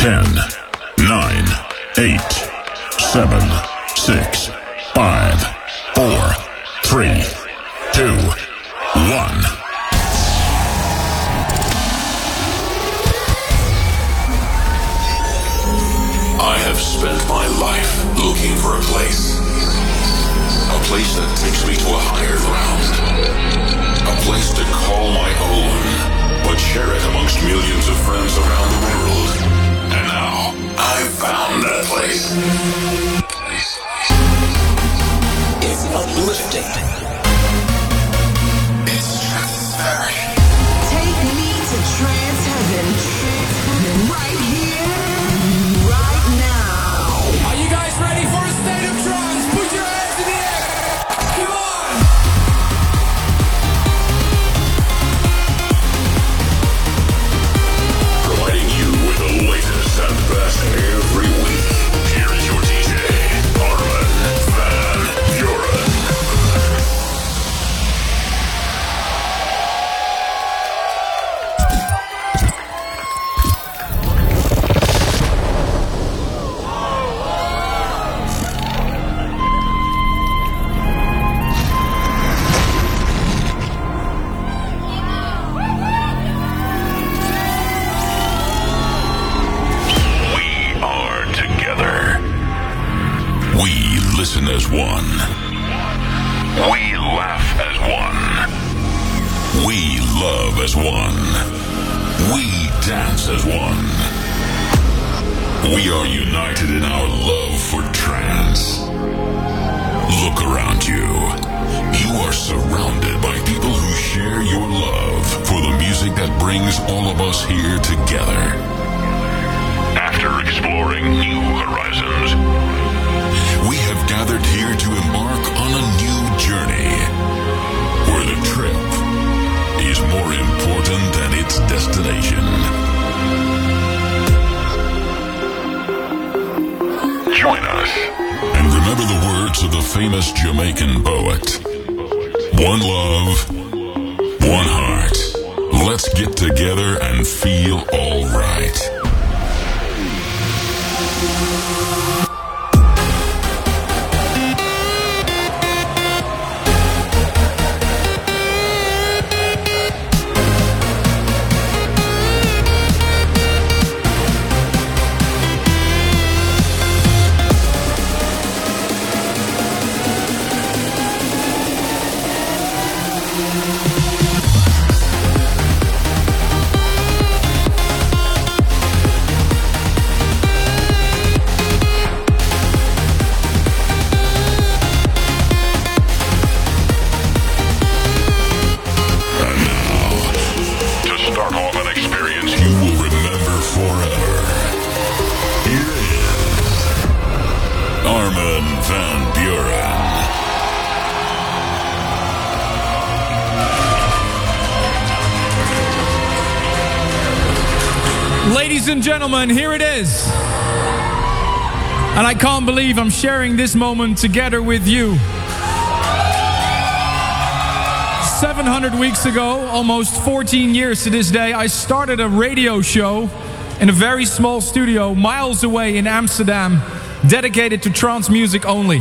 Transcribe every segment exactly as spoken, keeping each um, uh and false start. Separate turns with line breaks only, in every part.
ten, nine, eight, seven, six, five, four, three, two, one.
I have spent my life looking for a place. A place that takes me to a higher ground. A place to call my own, but share it amongst millions of friends around the world. And now, I've found that place. It's uplifting. It's stratospheric.
Take me to trance heaven. Right here, right now.
Are you guys ready for a state of trance? Put your hands in the air. Come on.
Providing you with the latest and best every week. Here is your D J, Armin van Buuren.
Listen as one.
We laugh as one.
We love as one. We dance as one. We are united in our love for trance. Look around you. You are surrounded by people who share your love for the music that brings all of us here together.
After exploring new horizons,
we have gathered here to embark on a new journey, where the trip is more important than its destination.
Join us.
And remember the words of the famous Jamaican poet. One love, one heart. Let's get together and feel all right.
Ladies and gentlemen, here it is. And I can't believe I'm sharing this moment together with you. seven hundred weeks ago, almost fourteen years to this day, I started a radio show in a very small studio miles away in Amsterdam, dedicated to trance music only.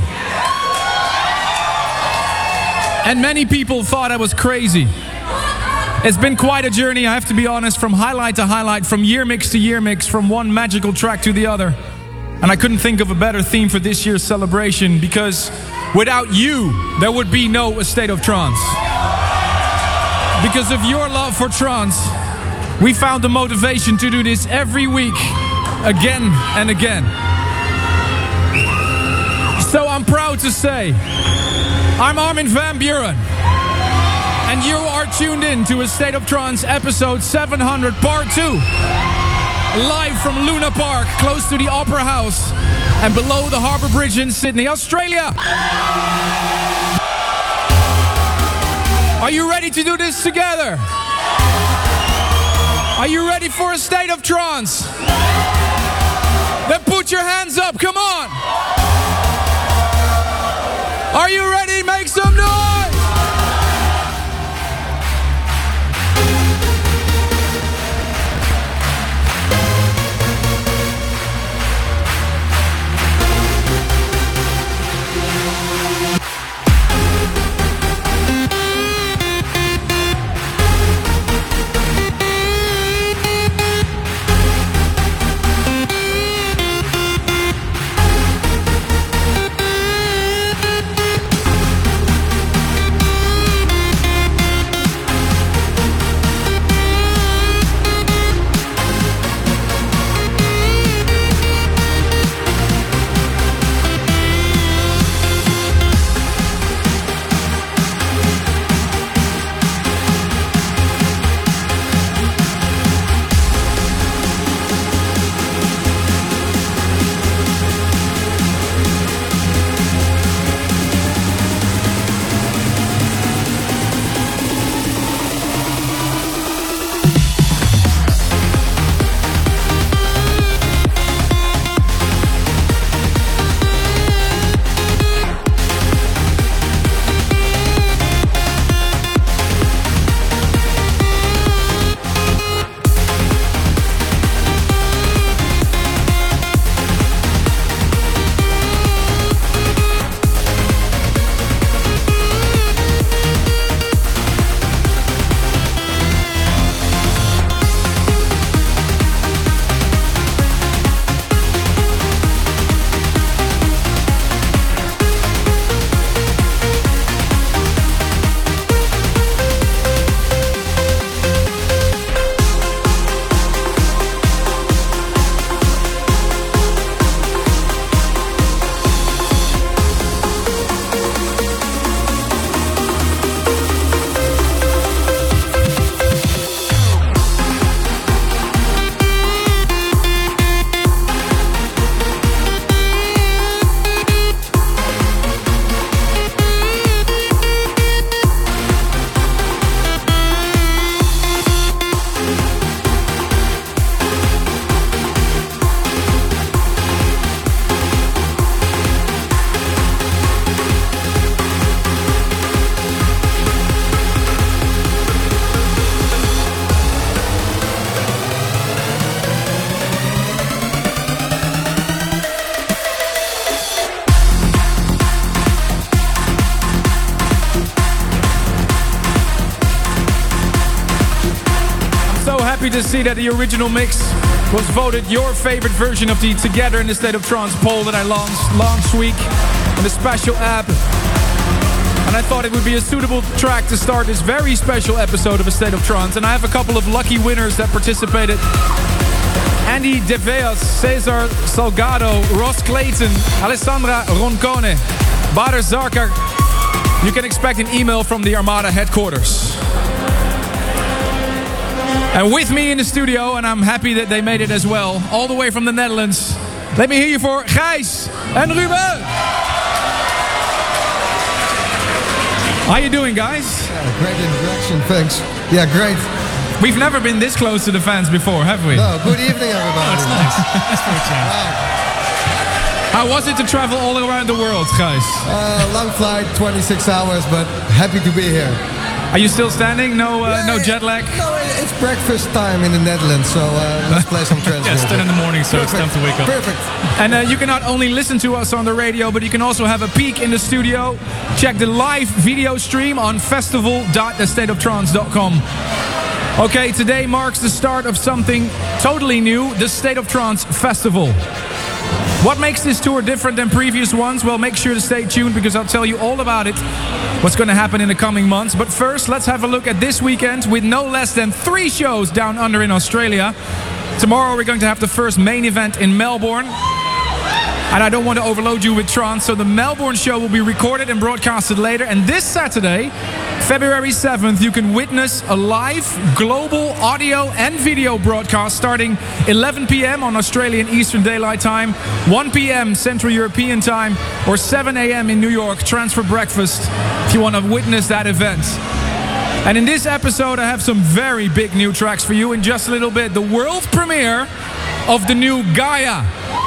And many people thought I was crazy. It's been quite a journey, I have to be honest, from highlight to highlight, from year mix to year mix, from one magical track to the other. And I couldn't think of a better theme for this year's celebration, because without you, there would be no A State of Trance. Because of your love for trance, we found the motivation to do this every week, again and again. So I'm proud to say, I'm Armin van Buuren. And you are tuned in to A State of Trance episode seven hundred part two. Live from Luna Park, close to the Opera House and below the Harbour Bridge in Sydney, Australia. Are you ready to do this together? Are you ready for A State of Trance? Then put your hands up, come on! Are you ready? Make some noise! to see that the original mix was voted your favorite version of the Together in the State of Trance poll that I launched last week on the special app. And I thought it would be a suitable track to start this very special episode of A State of Trance. And I have a couple of lucky winners that participated. Andy De Veas, Cesar Salgado, Ross Clayton, Alessandra Roncone, Bader Zarkar. You can expect an email from the Armada headquarters. And with me in the studio, and I'm happy that they made it as well, all the way from the Netherlands, let me hear you for Gijs and Ruben. How you doing, guys?
Yeah, great introduction, thanks. Yeah, great.
We've never been this close to the fans before, have we?
No, good evening, everybody.
Oh, it's nice. That's very wow. How was it to travel all around the world, guys?
Uh, long flight, twenty-six hours, but happy to be here.
Are you still standing? No, uh,
yeah,
no jet lag?
No, it's breakfast time in the Netherlands, so uh, let's play some trance.
Yeah, it's ten in the morning, so
Perfect.
it's time to wake up.
Perfect.
And uh, you can not only listen to us on the radio, but you can also have a peek in the studio. Check the live video stream on festival dot the state of trance dot com. Okay, today marks the start of something totally new, the State of Trance Festival. What makes this tour different than previous ones? Well, make sure to stay tuned because I'll tell you all about it, what's going to happen in the coming months. But first, let's have a look at this weekend with no less than three shows down under in Australia. Tomorrow we're going to have the first main event in Melbourne. And I don't want to overload you with trance, so the Melbourne show will be recorded and broadcasted later. And this Saturday, February seventh, you can witness a live global audio and video broadcast starting eleven p.m. on Australian Eastern Daylight Time, one p.m. Central European Time, or seven a.m. in New York, Transfer Breakfast, if you want to witness that event. And in this episode, I have some very big new tracks for you in just a little bit. The world premiere of the new Gaia.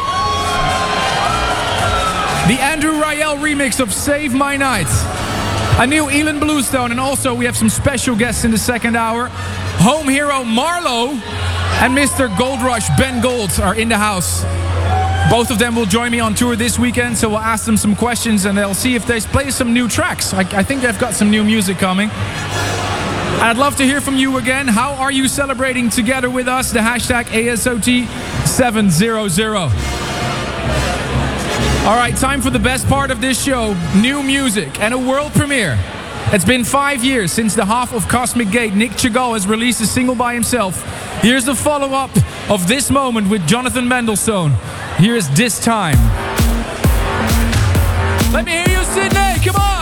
The Andrew Rayel remix of Save My Night. A new Elon Bluestone, and also we have some special guests in the second hour. Home hero Marlo and Mister Gold Rush Ben Gold are in the house. Both of them will join me on tour this weekend, so we'll ask them some questions and they'll see if they play some new tracks. I, I think they've got some new music coming. I'd love to hear from you again. How are you celebrating together with us? The hashtag A S O T seven hundred. All right, time for the best part of this show, new music and a world premiere. It's been five years since the half of Cosmic Gate, Nick Chagall, has released a single by himself. Here's the follow-up of this moment with Jonathan Mendelsohn. Here's This Time. Let me hear you, Sydney, come on!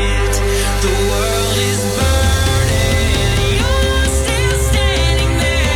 There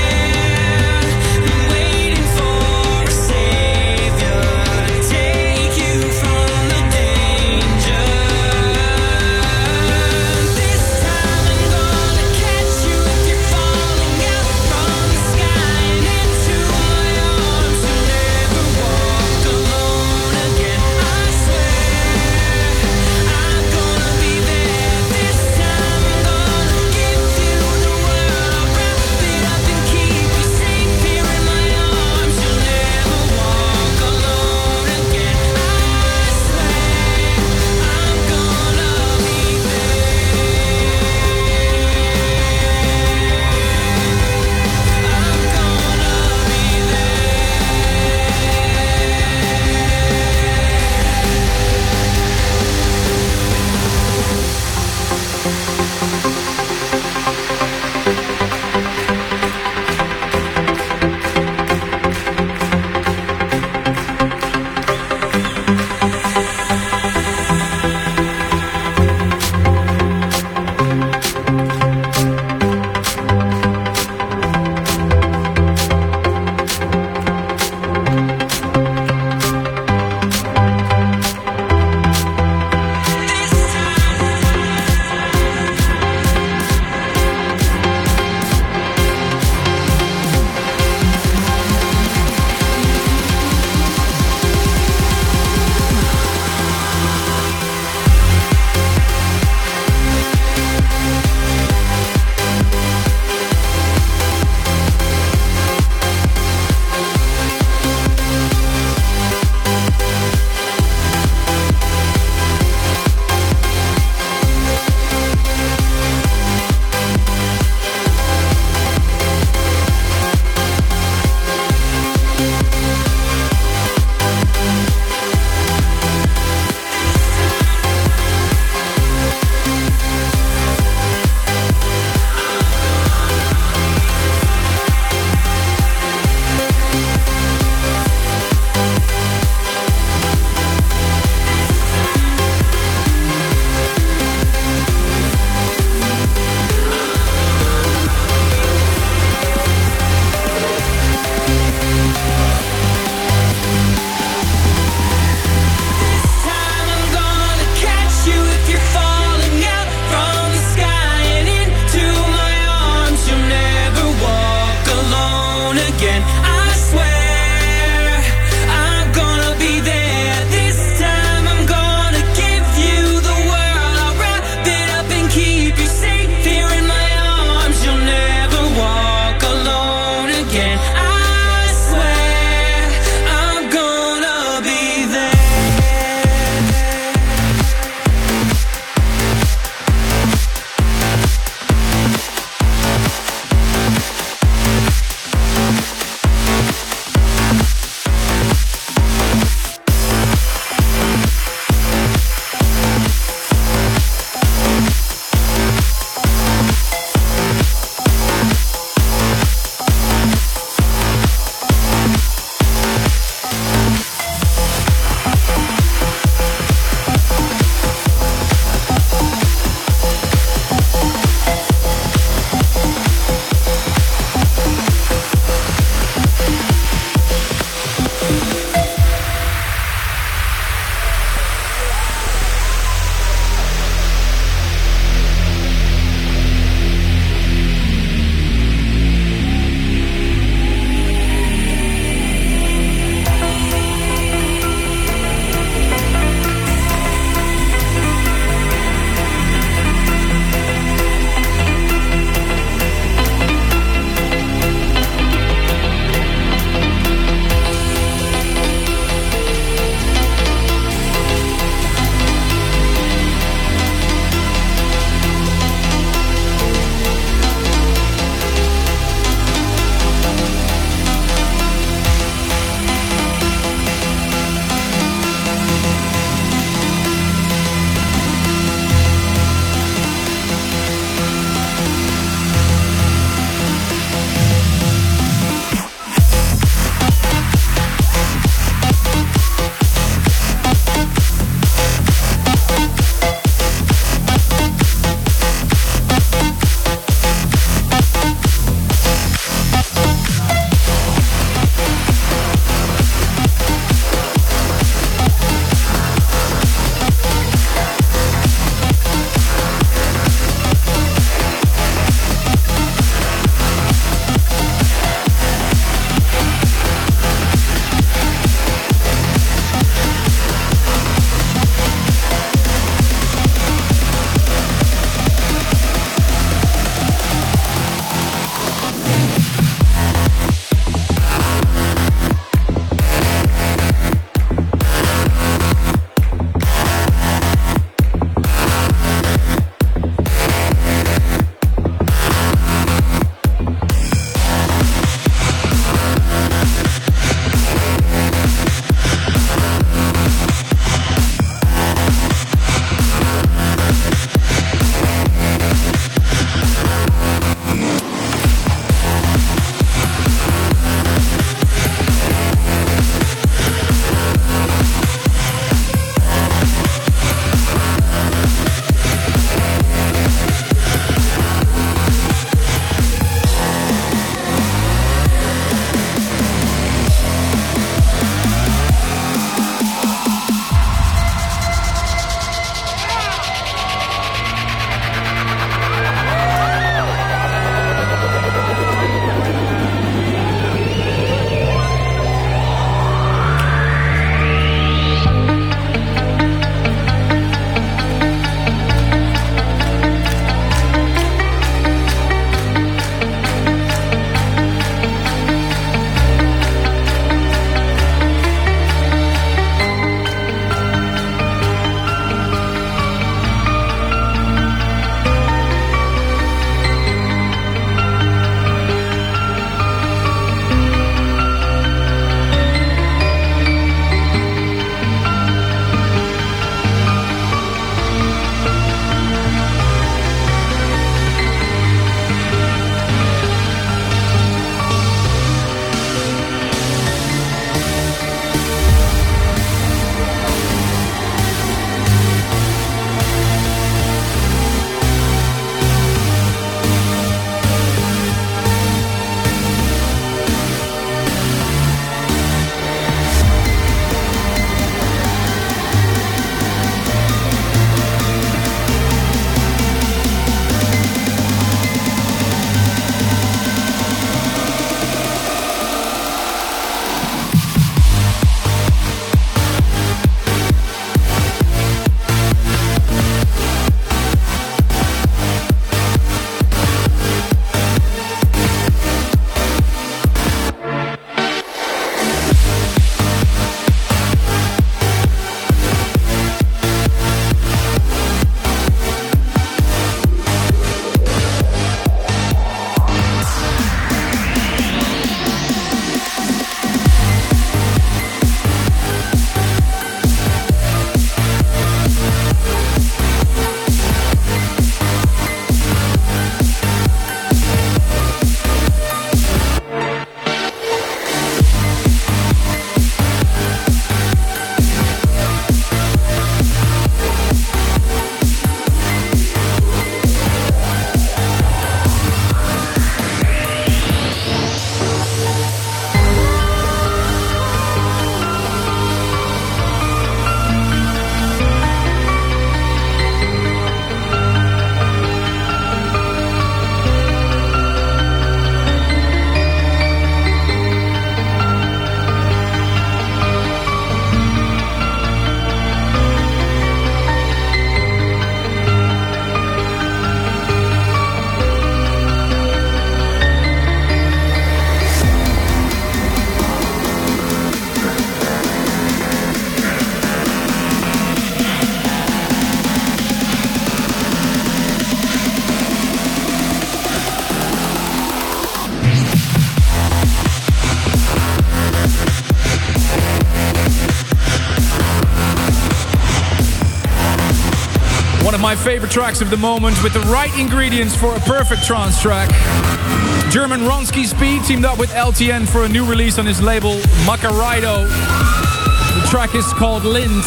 my favorite tracks of the moment with the right ingredients for a perfect trance track. German Ronski Speed teamed up with L T N for a new release on his label Macaraido. The track is called Lind.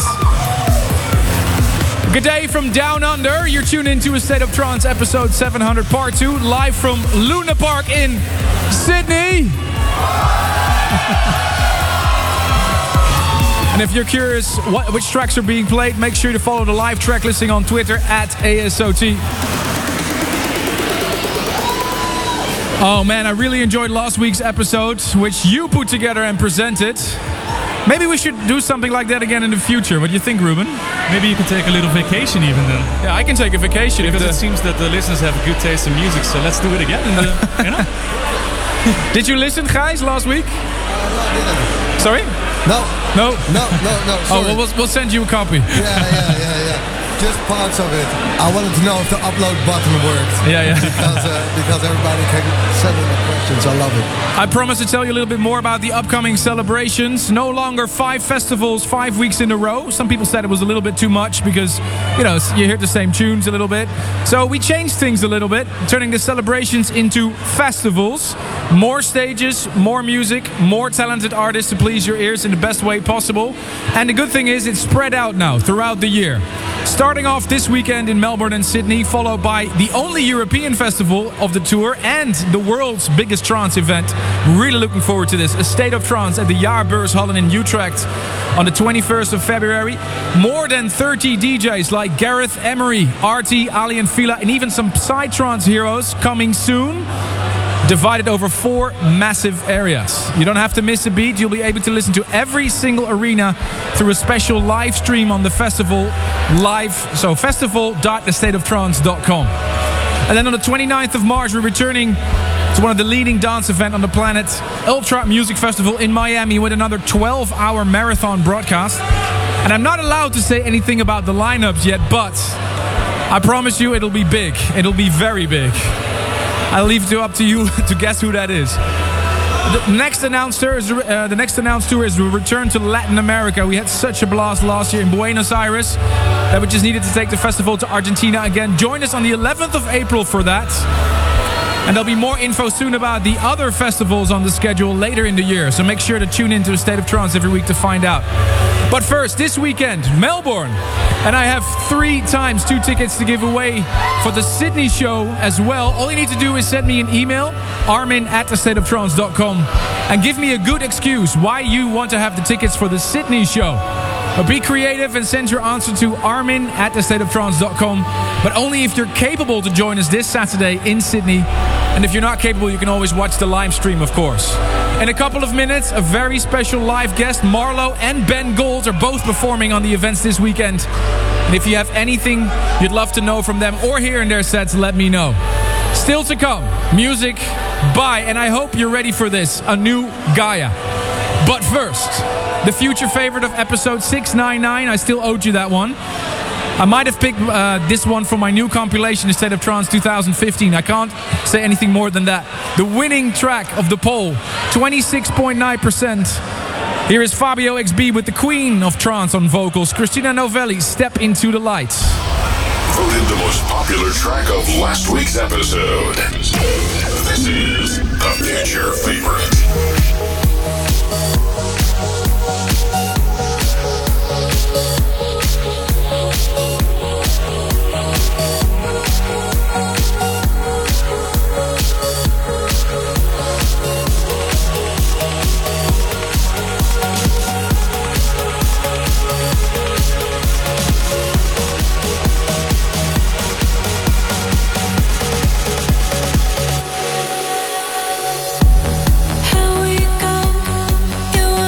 Good day from Down Under. You're tuned into A State of Trance episode seven hundred part two, live from Luna Park in Sydney. And if you're curious what, which tracks are being played, make sure to follow the live track listing on Twitter at A S O T. Oh man, I really enjoyed last week's episode, which you put together and presented. Maybe we should do something like that again in the future. What do you think, Ruben?
Maybe you can take a little vacation even then.
Yeah, I can take a vacation.
Because
if
the... it seems that the listeners have a good taste in music, so let's do it again. And, uh, you know?
Did you listen, Gijs, last week?
Uh, no, I didn't.
Sorry?
No.
No?
No, no, no. Sorry.
Oh, well, we'll, we'll send you a copy.
Yeah, yeah, yeah, yeah. Just parts of it. I wanted to know if the upload button worked.
Yeah, yeah.
because, uh, because everybody can send in the questions. I love it.
I promise to tell you a little bit more about the upcoming celebrations. No longer five festivals, five weeks in a row. Some people said it was a little bit too much because, you know, you hear the same tunes a little bit. So we changed things a little bit, turning the celebrations into festivals. More stages, more music, more talented artists to please your ears in the best way possible. And the good thing is it's spread out now throughout the year. Starting off this weekend in Melbourne and Sydney, followed by the only European festival of the tour and the world's biggest trance event. Really looking forward to this. A State of Trance at the Jaarbeurshallen in Utrecht on the twenty-first of February. More than thirty D Js like Gareth Emery, Artie, Ali and Fila, and even some Psytrance heroes coming soon. Divided over four massive areas. You don't have to miss a beat. You'll be able to listen to every single arena through a special live stream on the festival live. So festival dot the state of trance dot com. And then on the twenty-ninth of March, we're returning to one of the leading dance events on the planet, Ultra Music Festival in Miami, with another twelve hour marathon broadcast. And I'm not allowed to say anything about the lineups yet, but I promise you it'll be big. It'll be very big. I'll leave it up to you to guess who that is. The next announcer is uh, the next announced tour is we return to Latin America. We had such a blast last year in Buenos Aires that we just needed to take the festival to Argentina again. Join us on the eleventh of April for that. And there'll be more info soon about the other festivals on the schedule later in the year. So make sure to tune into A State of Trance every week to find out. But first, this weekend, Melbourne. And I have three times two tickets to give away for the Sydney show as well. All you need to do is send me an email, armin at the state of trance dot com, and give me a good excuse why you want to have the tickets for the Sydney show. But be creative and send your answer to armin at the state of trance dot com. But only if you're capable to join us this Saturday in Sydney. And if you're not capable, you can always watch the live stream, of course. In a couple of minutes, a very special live guest, Marlo and Ben Gold, are both performing on the events this weekend. And if you have anything you'd love to know from them or hear in their sets, let me know. Still to come, music by, and I hope you're ready for this, a new Gaia. But first, the future favorite of episode six ninety-nine, I still owed you that one. I might have picked uh, this one from my new compilation, A State of Trance twenty fifteen. I can't say anything more than that. The winning track of the poll, twenty-six point nine percent. Here is Fabio X B with the Queen of Trance on vocals, Christina Novelli, Step Into the Light.
Voted the most popular track of last week's episode. This is the future favorite.
Here we go.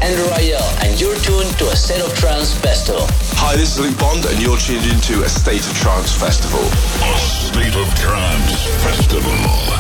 Andrew Rayel, and you're tuned to A State of Trance Festival.
Hi, this is Luke Bond, and you're tuned into A State of Trance Festival.
A State of Trance Festival.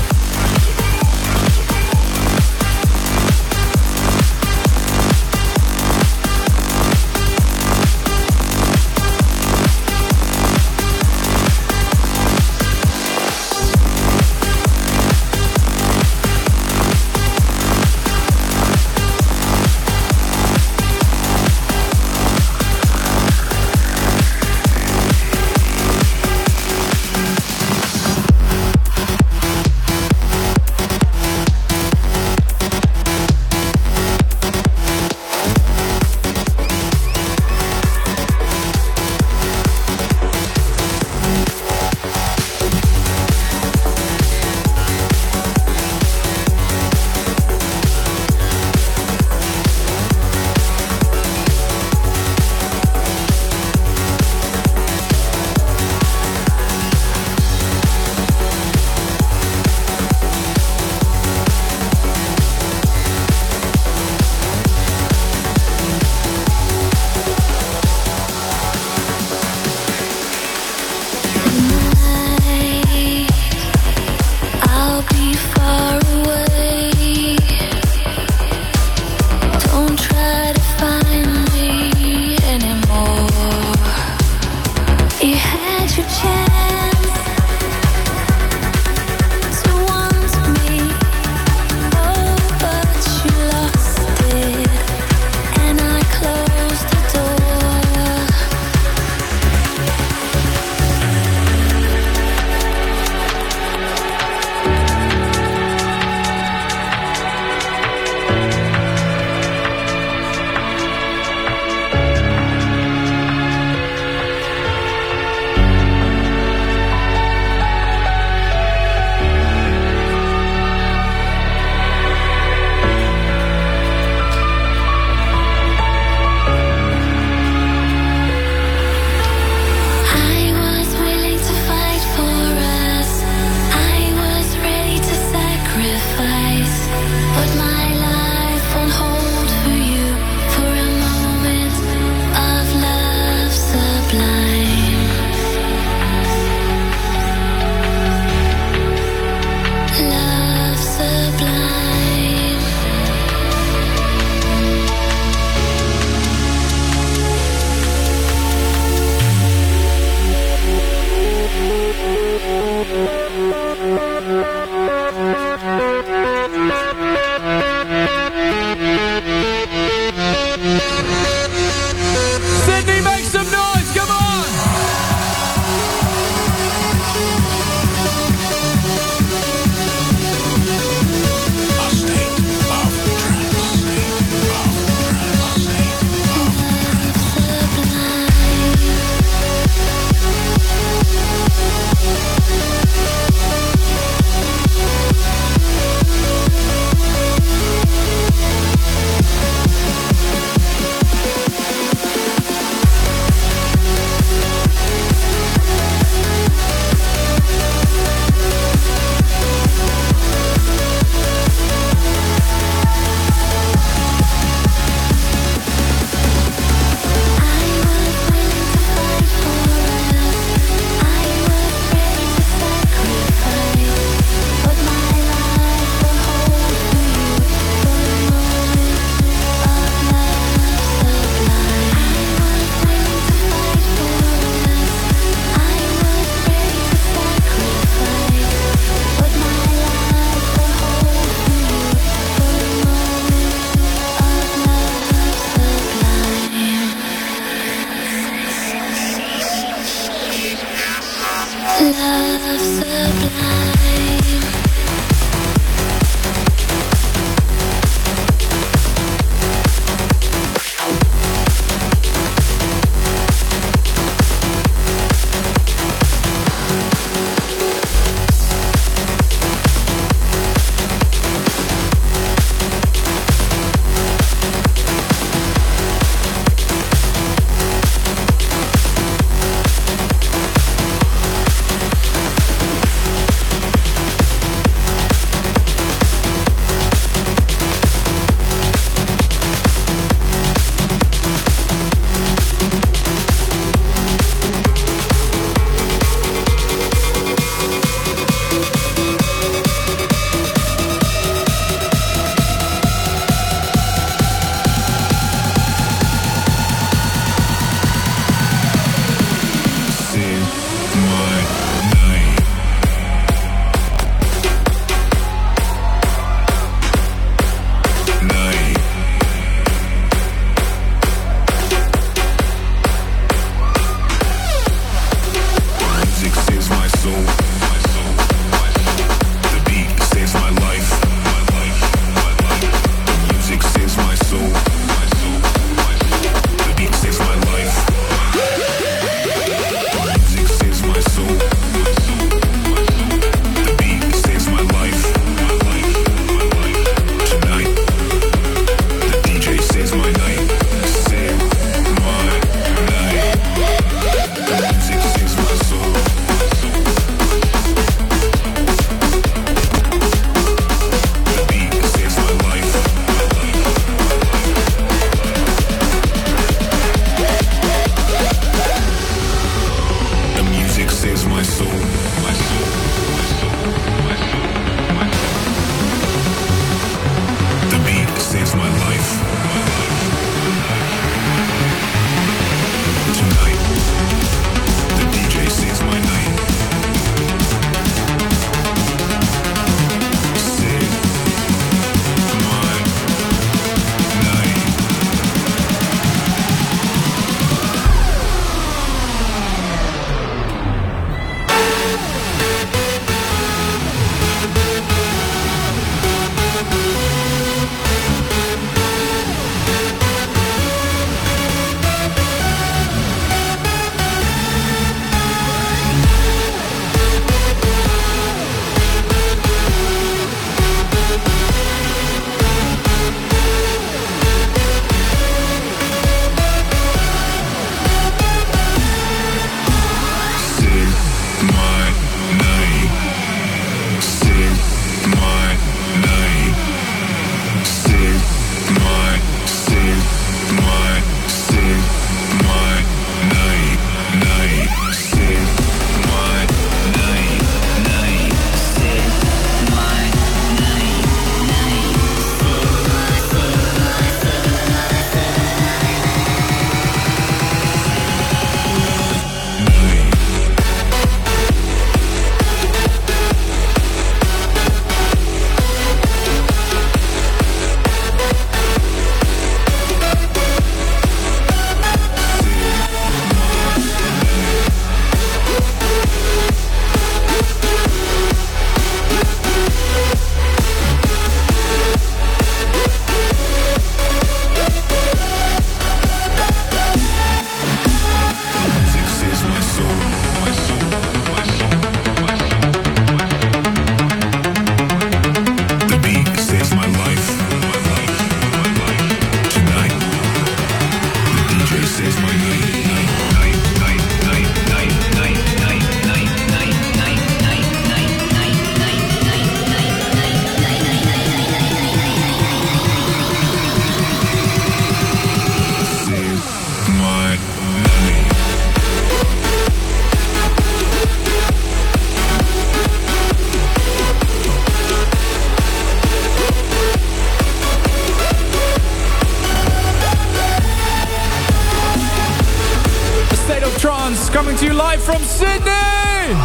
to you live from Sydney!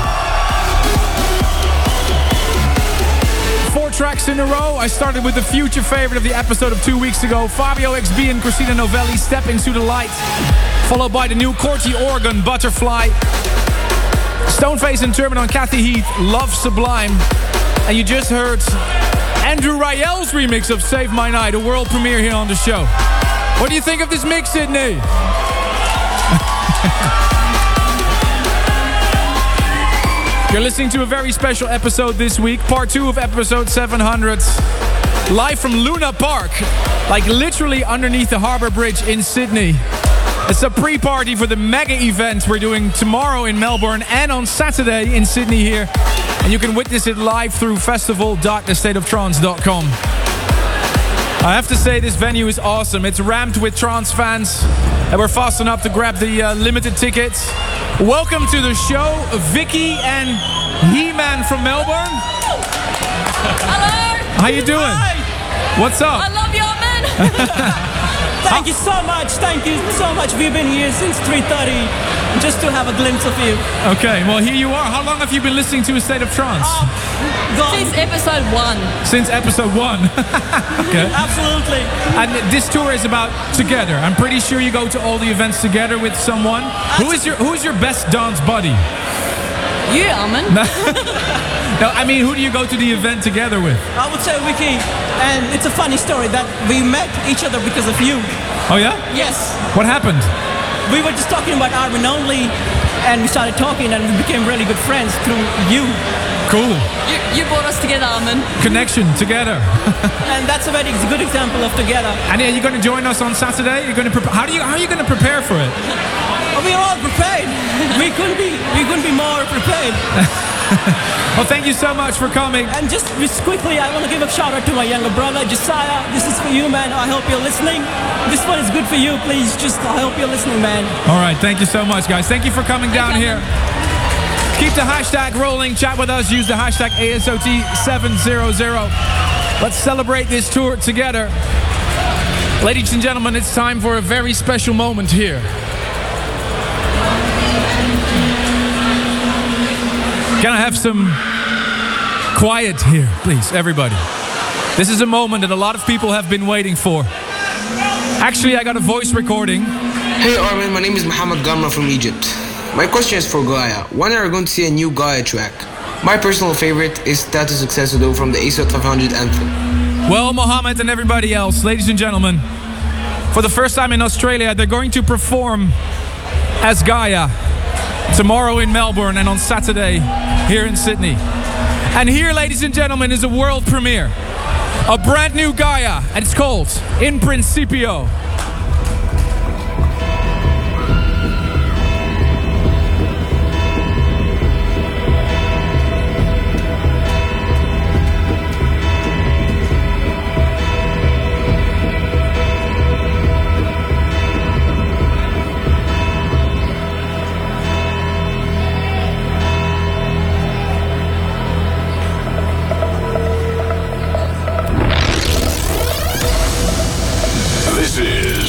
Four tracks in a row. I started with the future favorite of the episode of two weeks ago, Fabio X B and Christina Novelli, Step Into the Light. Followed by the new Corti Organ, Butterfly. Stoneface and Termin on Kathy Heath, Love Sublime. And you just heard Andrew Rayel's remix of Save My Night, a world premiere here on the show. What do you think of this mix, Sydney? You're listening to a very special episode this week, part two of episode seven hundred. Live from Luna Park, like literally underneath the Harbour Bridge in Sydney. It's a pre-party for the mega event we're doing tomorrow in Melbourne and on Saturday in Sydney here. And you can witness it live through festival dot the state of trance dot com. I have to say this venue is awesome. It's rammed with trance fans and we're fast enough to grab the uh, limited tickets. Welcome to the show, Vicky and He-Man from Melbourne.
Hello.
How you doing?
Hi.
What's up?
I love y'all, man. Thank you so much. Thank you so much. We've been here since three thirty just to have a glimpse of you.
Okay, well here you are. How long have you been listening to A State of Trance?
Uh, since episode one.
Since episode one. Okay.
Absolutely.
And this tour is about together. I'm pretty sure you go to all the events together with someone. Who is your Who is your best dance buddy?
You, Armin.
No, I mean, who do you go to the event together with?
I would say Vicky, and it's a funny story that we met each other because of you.
Oh yeah?
Yes.
What happened?
We were just talking about Armin only, and we started talking, and we became really good friends through you.
Cool.
You, you brought us together, Armin.
Connection, together.
And that's a very good example of together.
And are you going to join us on Saturday? You're going to prepare. How do you? How are you going to prepare for it?
We're all prepared. We couldn't be. We couldn't be more prepared.
Well, thank you so much for coming.
And just, just quickly, I want to give a shout out to my younger brother, Josiah. This is for you, man. I hope you're listening. This one is good for you. Please, just I hope you're listening, man.
All right, thank you so much, guys. Thank you for coming down here. Keep the hashtag rolling. Chat with us. Use the hashtag A S O T seven hundred. Let's celebrate this tour together. Ladies and gentlemen, it's time for a very special moment here. Can I have some quiet here, please, everybody? This is a moment that a lot of people have been waiting for. Actually, I got a voice recording.
Hey Armin, my name is Muhammad Gamra from Egypt. My question is for Gaia. When are we going to see a new Gaia track? My personal favorite is Status Successudo from the A S O T five hundred anthem.
Well, Mohammed and everybody else, ladies and gentlemen, for the first time in Australia, they're going to perform as Gaia tomorrow in Melbourne and on Saturday here in Sydney. And here, ladies and gentlemen, is a world premiere. A brand new Gaia, and it's called In Principio.
This is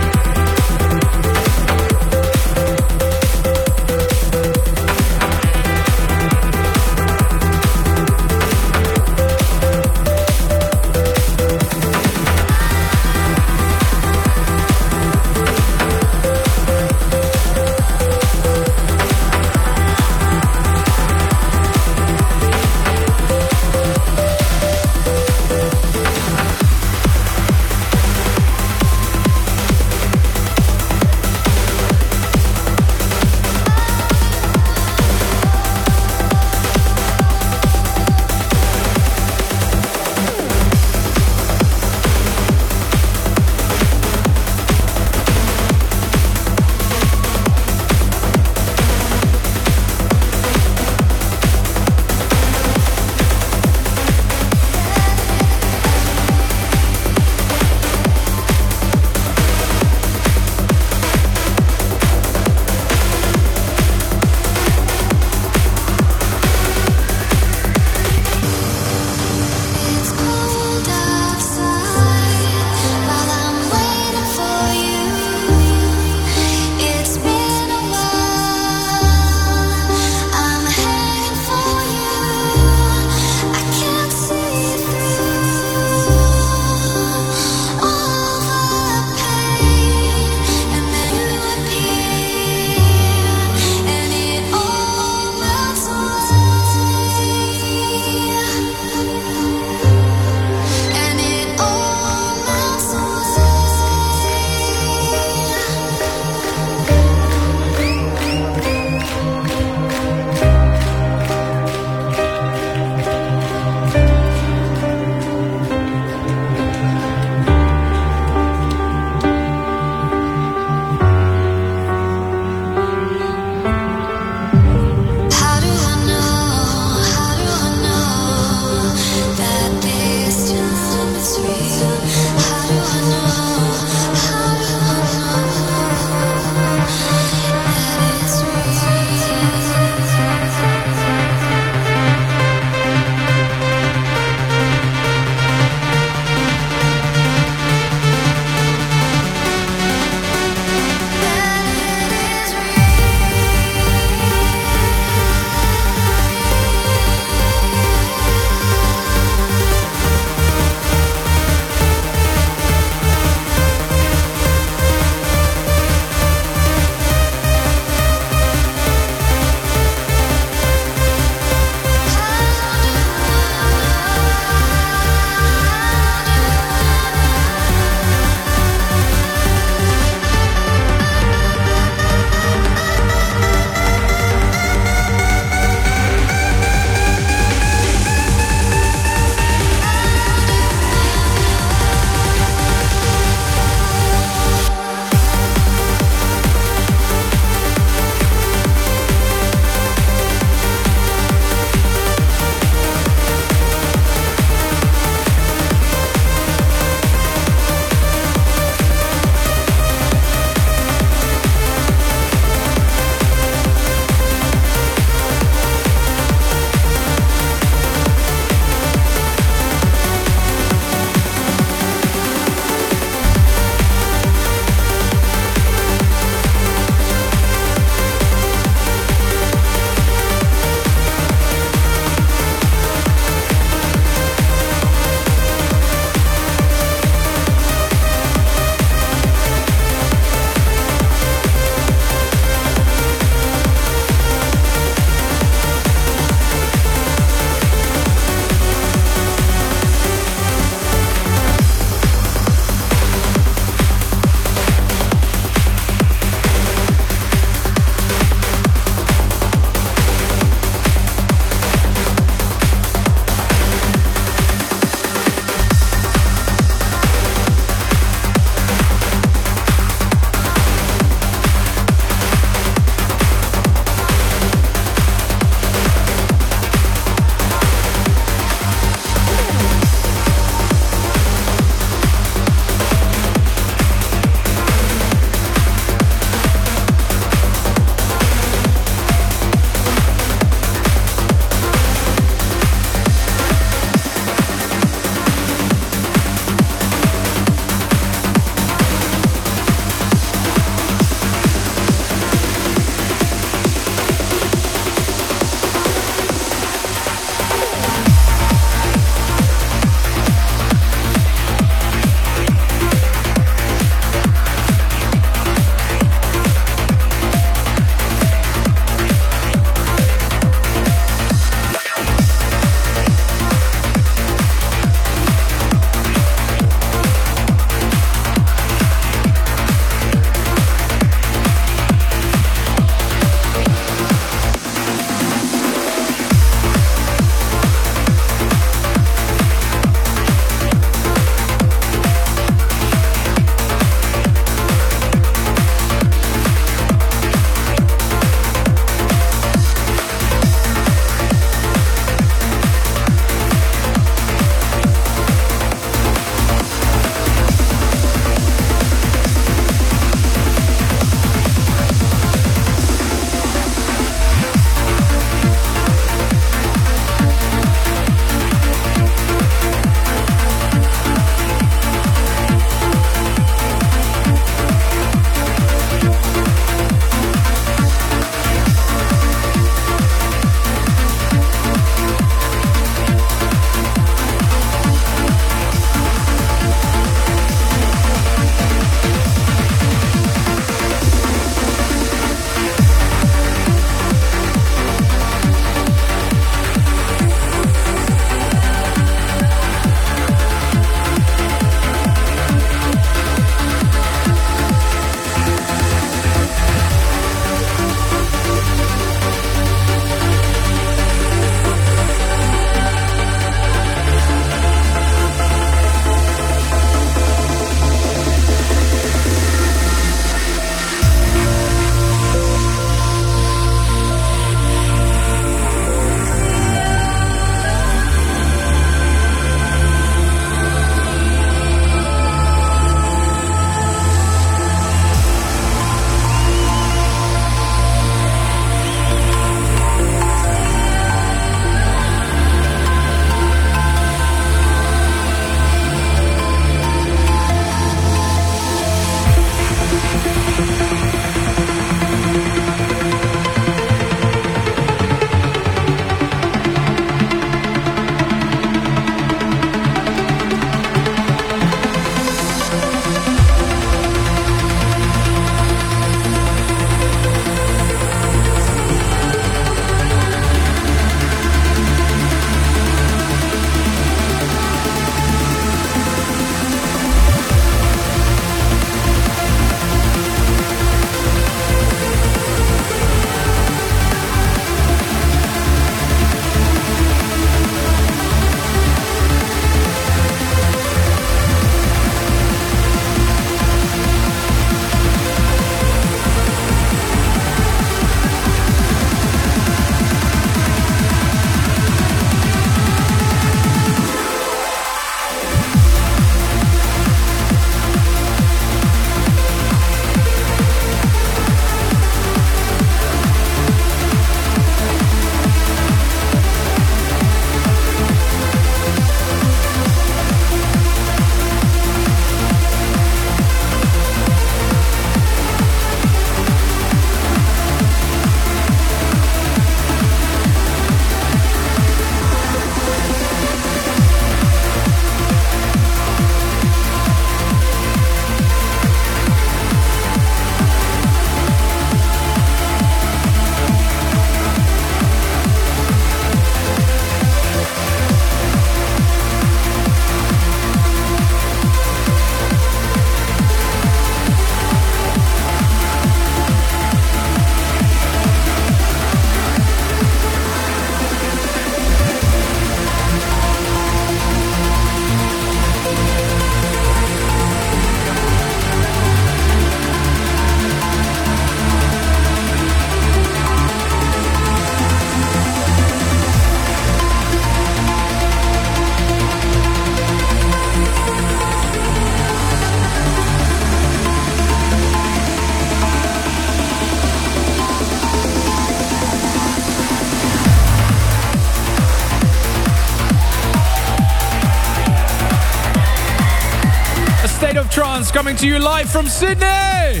Trance, coming to you live from Sydney.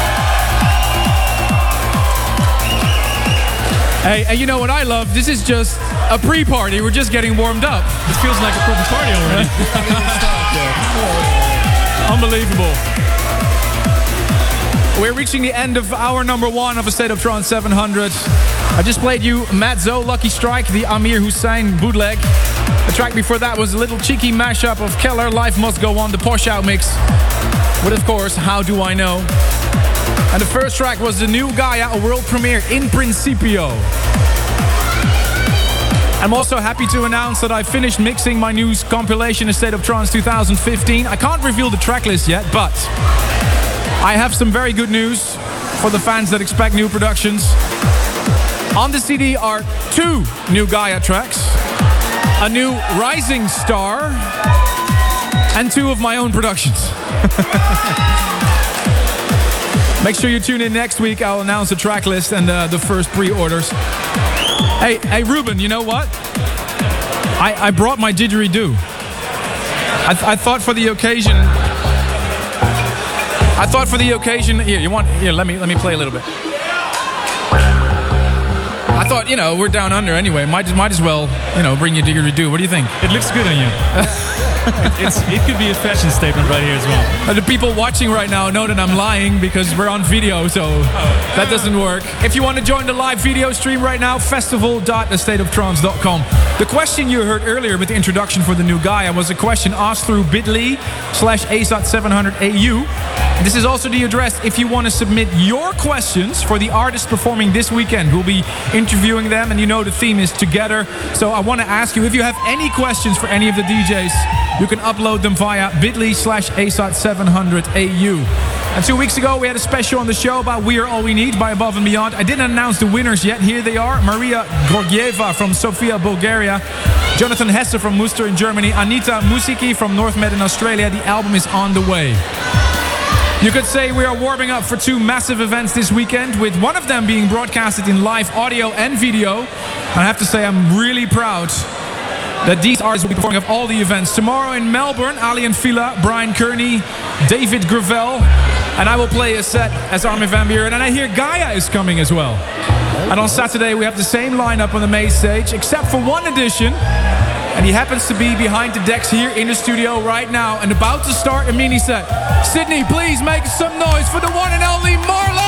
Hey, and you know what I love? This is just a pre-party. We're just getting warmed up.
It feels like a proper party already.
Unbelievable. We're reaching the end of hour number one of A State of Trance seven hundred. I just played you Matt Zo, Lucky Strike, the Amir Hussain bootleg. The track before that was a little cheeky mashup of Keller, Life Must Go On, the Posh Out mix. But of course, How Do I Know? And the first track was the new Gaia, a world premiere in Principio. I'm also happy to announce that I finished mixing my new compilation, A State of Trance twenty fifteen. I can't reveal the track list yet, but I have some very good news for the fans that expect new productions. On the C D are two new Gaia tracks, a new Rising Star, and two of my own productions. Make sure you tune in next week. I'll announce the track list and uh, the first pre-orders. Hey, hey, Ruben, you know what? I, I brought my didgeridoo. I, th- I thought for the occasion... I thought for the occasion... Here, you want... Here, let me, let me play a little bit. I thought, you know, we're down under anyway. Might, might as well, you know, bring your didgeridoo. What do you think?
It looks good on you. it's, it could be a fashion statement right here as well.
The people watching right now know that I'm lying because we're on video, so that doesn't work. If you want to join the live video stream right now, festival dot a state of trance dot com. The question you heard earlier with the introduction for the new Gaia was a question asked through bit.ly slash A S O T seven hundred A U. This is also the address if you want to submit your questions for the artists performing this weekend. We'll be interviewing them, and you know the theme is Together. So I want to ask you, if you have any questions for any of the D Js, you can upload them via bit.ly slash A S O T seven hundred A U. And two weeks ago, we had a special on the show about We Are All We Need by Above and Beyond. I didn't announce the winners yet. Here they are. Maria Gorgieva from Sofia, Bulgaria. Jonathan Hesse from Münster in Germany. Anita Musiki from North Med in Australia. The album is on the way. You could say we are warming up for two massive events this weekend, with one of them being broadcasted in live audio and video. I have to say I'm really proud that these artists will be performing at all the events. Tomorrow in Melbourne, Ali and Fila, Brian Kearney, David Gravel, and I will play a set as Armin van Buuren. And I hear Gaia is coming as well. And on Saturday we have the same lineup on the main stage, except for one addition. And he happens to be behind the decks here in the studio right now and about to start a mini set. Sydney, please make some noise for the one and only Marlo!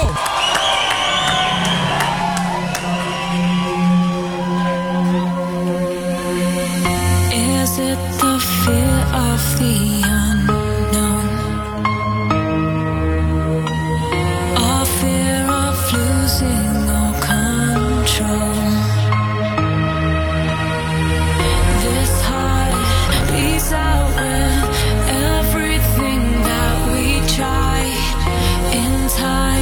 Is it the fear of the unknown? Or fear of losing all control? This heart beats out with everything that we try in time.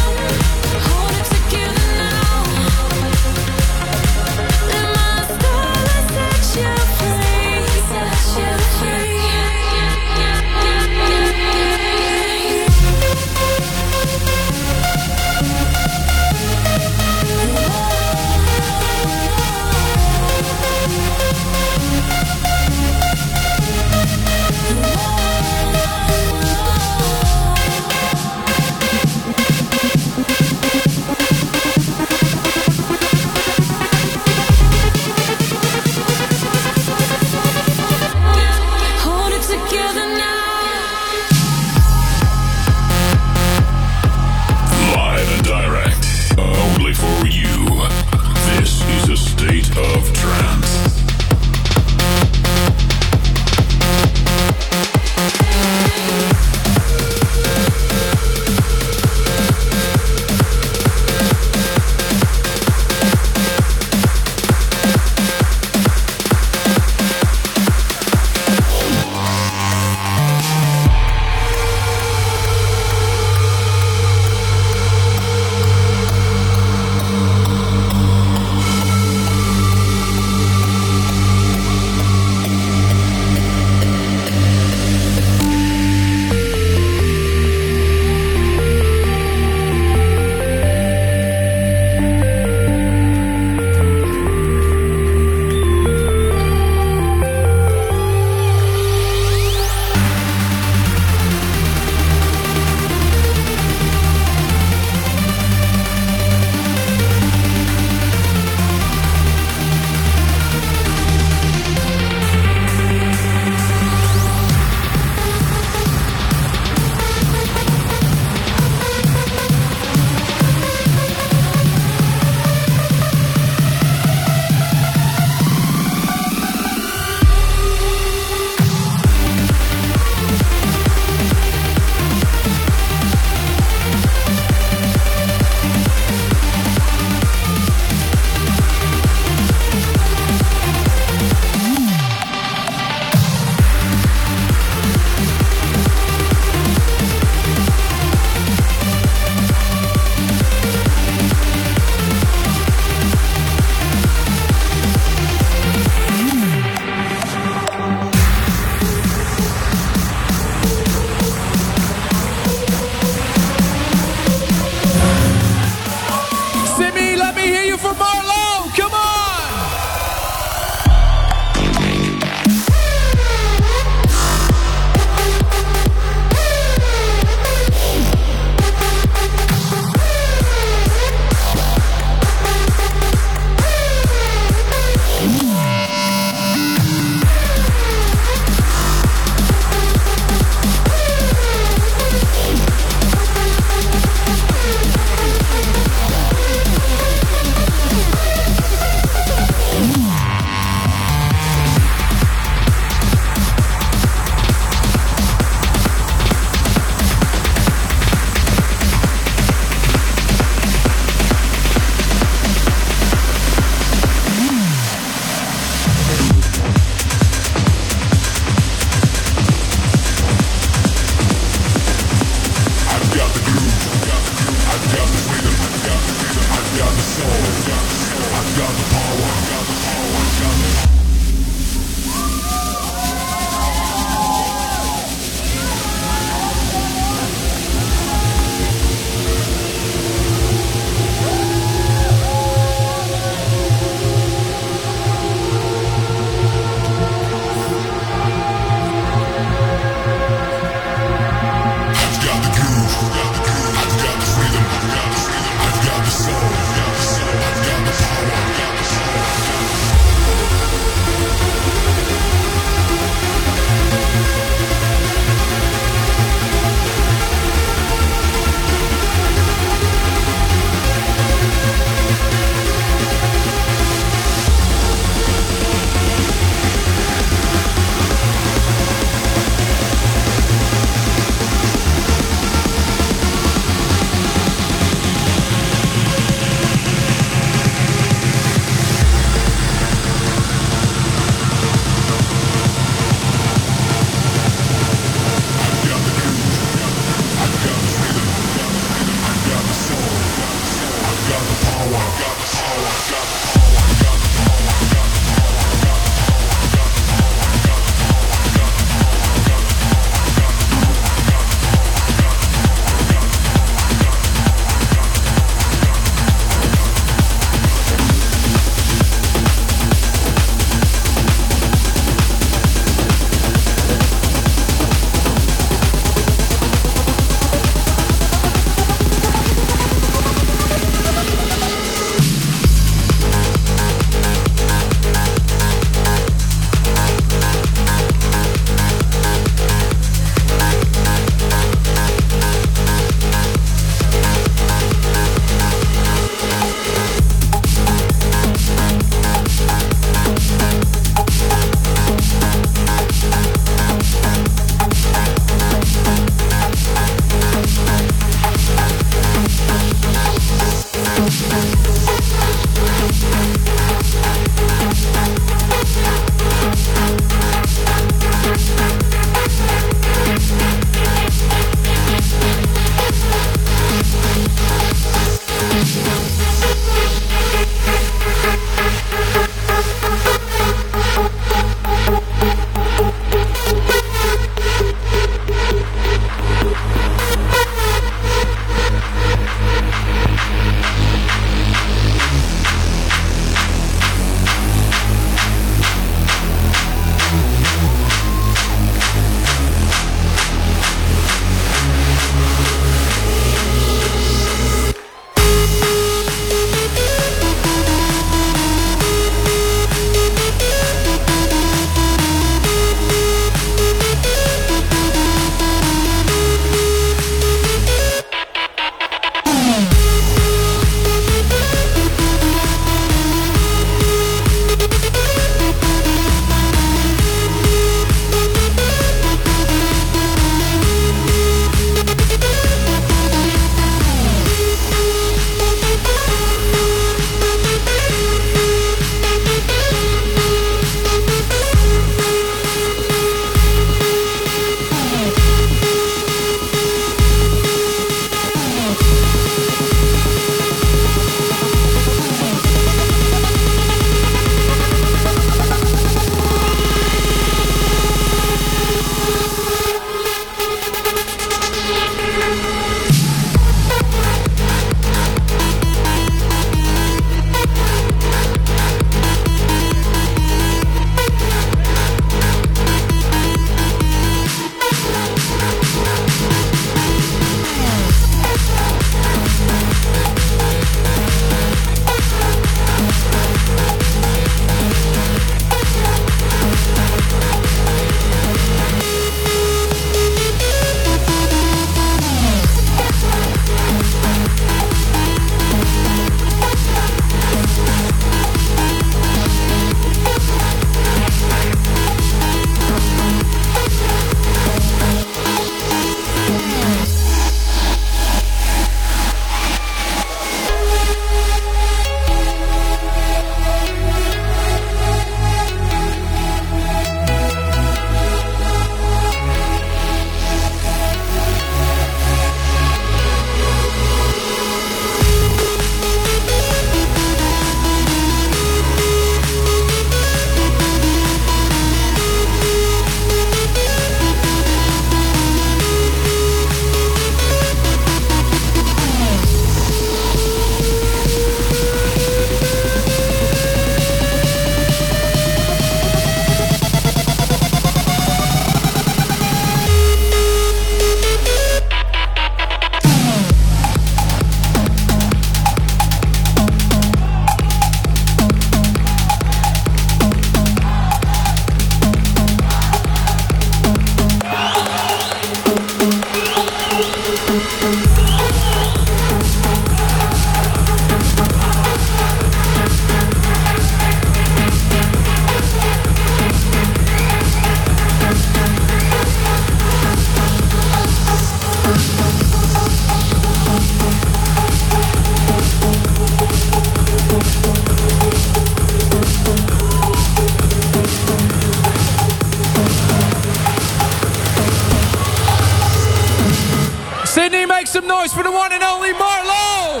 some noise for the one and only Marlo!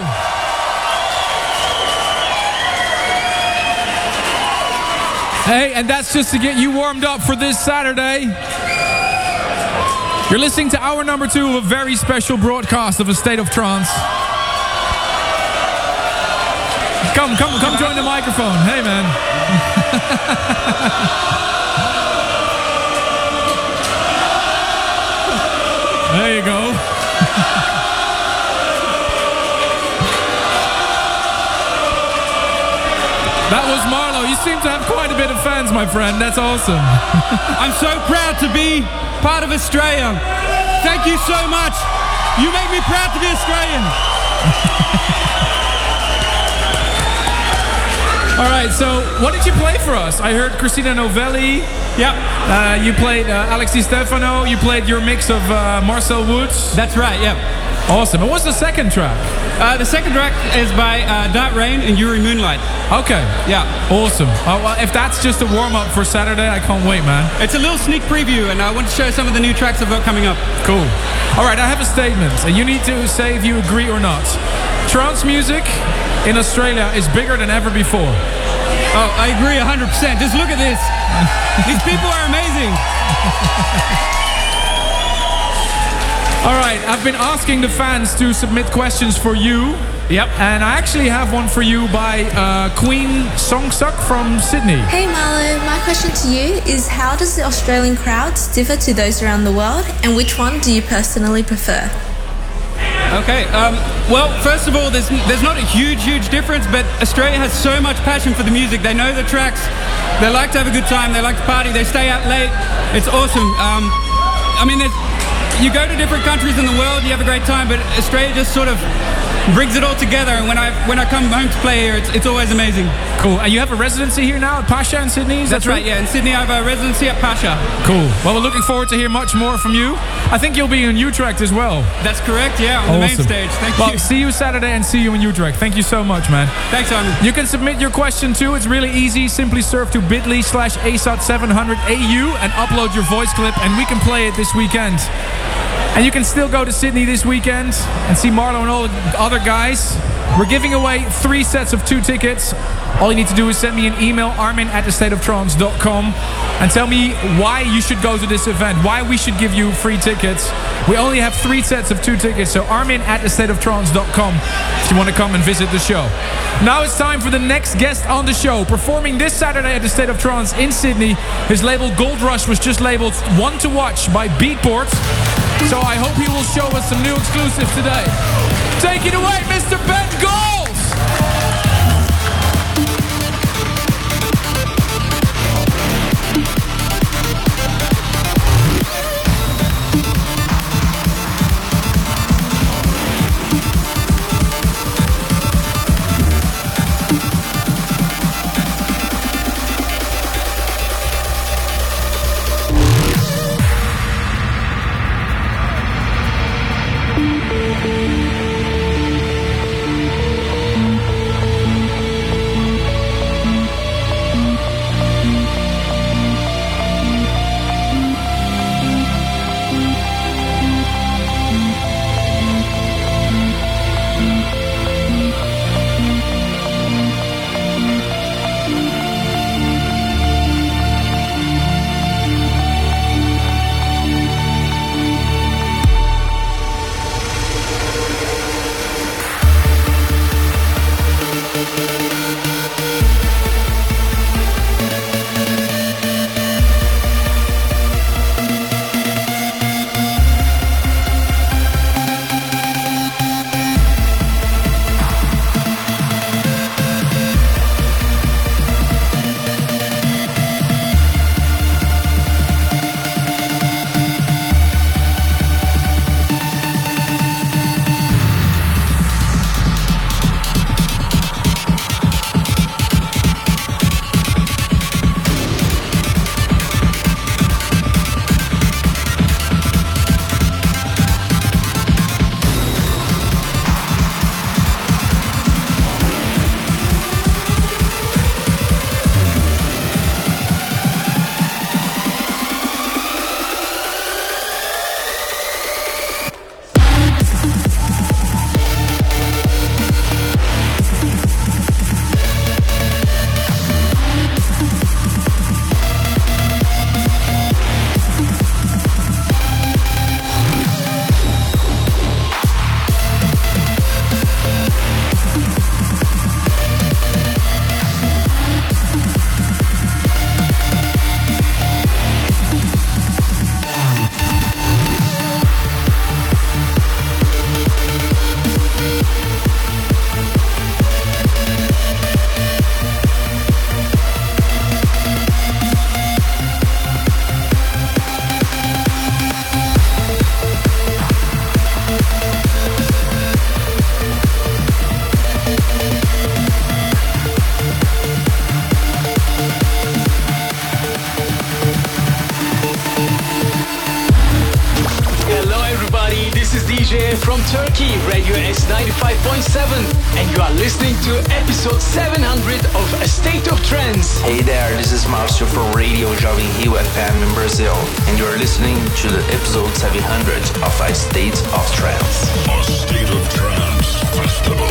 Hey, and that's just to get you warmed up for this Saturday. You're listening to hour number two of a very special broadcast of A State of Trance. Come, come, come join the microphone. Hey, man. There you go. That was Marlo. You seem to have quite a bit of fans, my friend. That's awesome.
I'm so proud to be part of Australia. Thank you so much. You make me proud to be Australian.
All right, so what did you play for us? I heard Christina Novelli.
Yep.
Uh, you played uh, Alexis Stefano. You played your mix of uh, Marcel Woods.
That's right, yep.
Awesome. And what's the second track?
Uh, the second track is by uh, Dark Rain and Yuri Moonlight.
Okay.
Yeah.
Awesome. Uh, well, if that's just a warm-up for Saturday, I can't wait, man.
It's a little sneak preview, and I want to show some of the new tracks I've got coming up.
Cool. All right, I have a statement, and you need to say if you agree or not. Trance music in Australia is bigger than ever before.
Oh, I agree one hundred percent. Just look at this. These people are amazing.
All right, I've been asking the fans to submit questions for you.
Yep.
And I actually have one for you by uh, Queen Songsuck from Sydney.
Hey Marlo, my question to you is how does the Australian crowds differ to those around the world, and which one do you personally prefer?
Okay, um, well, first of all, there's there's not a huge, huge difference, but Australia has so much passion for the music. They know the tracks, they like to have a good time, they like to party, they stay out late. It's awesome. Um, I mean, you go to different countries in the world, you have a great time, but Australia just sort of brings it all together, and when I when I come home to play here, it's, it's always amazing.
Cool. And you have a residency here now at Pasha in Sydney? Is
That's
that
right, yeah. In Sydney, I have a residency at Pasha.
Cool. Well, we're looking forward to hear much more from you. I think you'll be in Utrecht as well.
That's correct, yeah, on
awesome.
the main stage. Thank
well,
you.
Well, see you Saturday and see you in Utrecht. Thank you so much, man.
Thanks, Simon.
You can submit your question too. It's really easy. Simply surf to bit.ly slash A S O T seven hundred A U and upload your voice clip, and we can play it this weekend. And you can still go to Sydney this weekend and see Marlo and all the other guys. We're giving away three sets of two tickets. All you need to do is send me an email, armin at the state of trance dot com, and tell me why you should go to this event, why we should give you free tickets. We only have three sets of two tickets, so armin at the state of trance dot com if you want to come and visit the show. Now it's time for the next guest on the show. Performing this Saturday at the State of Trance in Sydney, his label Gold Rush was just labeled One to Watch by Beatport. So I hope he will show us some new exclusives today. Take it away, Mister Ben Goals!
J from Turkey, Radio S ninety-five point seven, and you are listening to episode seven hundred of A State of Trance.
Hey there, this is Marcio from Radio Jovem Rio F M in Brazil, and you are listening to the episode seven hundred of A State of Trance.
A State of Trance Festival.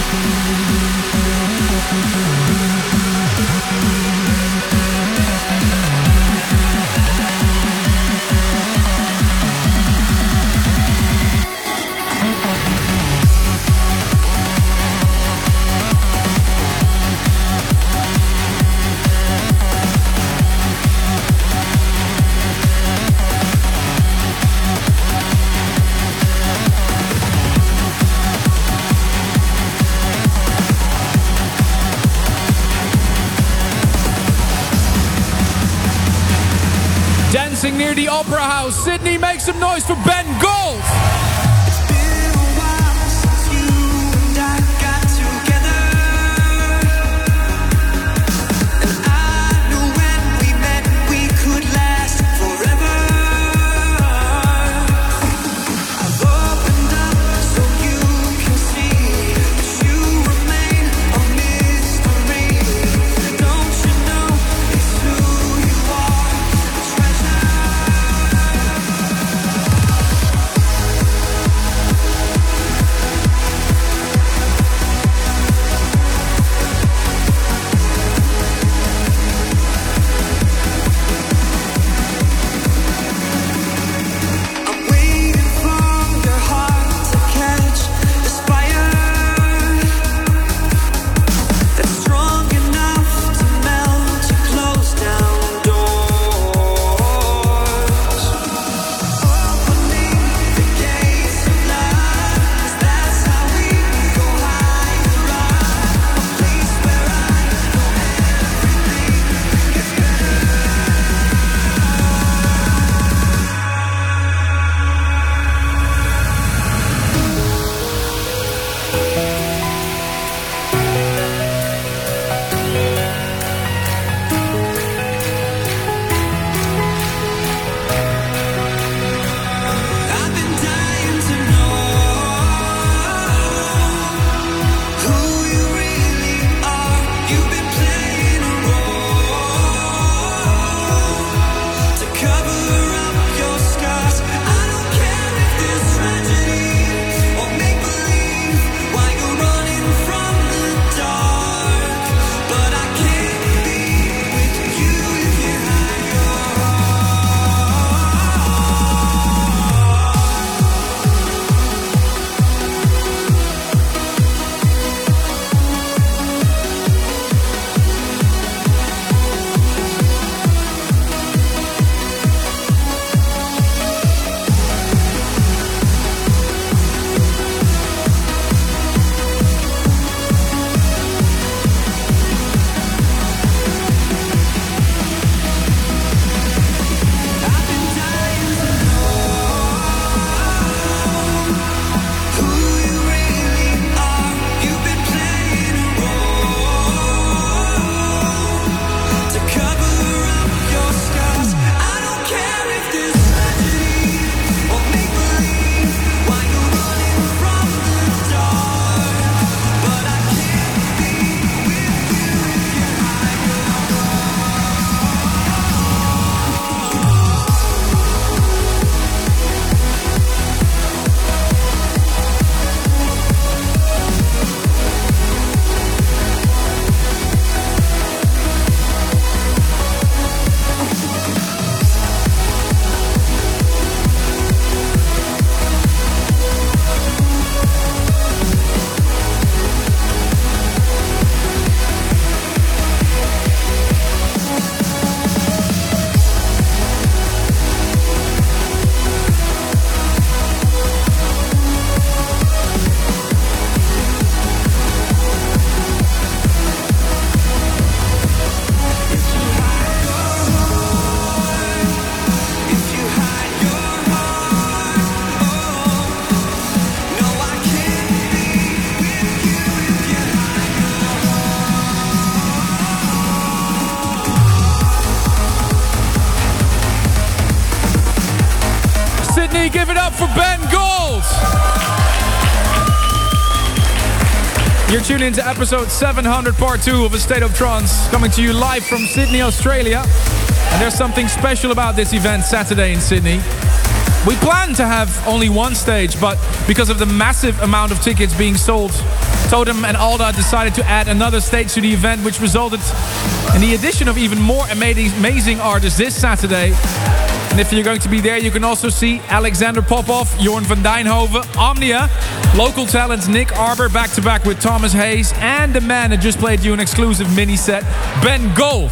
Near the Opera House, Sydney, make some noise for Ben Gold. Give it up for Ben Gold. You're tuned into episode seven hundred, part two of A State of Trance, coming to you live from Sydney, Australia. And there's something special about this event Saturday in Sydney. We planned to have only one stage, but because of the massive amount of tickets being sold, Totem and Alda decided to add another stage to the event, which resulted in the addition of even more amazing, amazing artists this Saturday. And if you're going to be there, you can also see Alexander Popov, Jorn van Dijnhoven, Omnia, local talents Nick Arbor back-to-back with Thomas Hayes, and the man that just played you an exclusive mini-set, Ben Gold.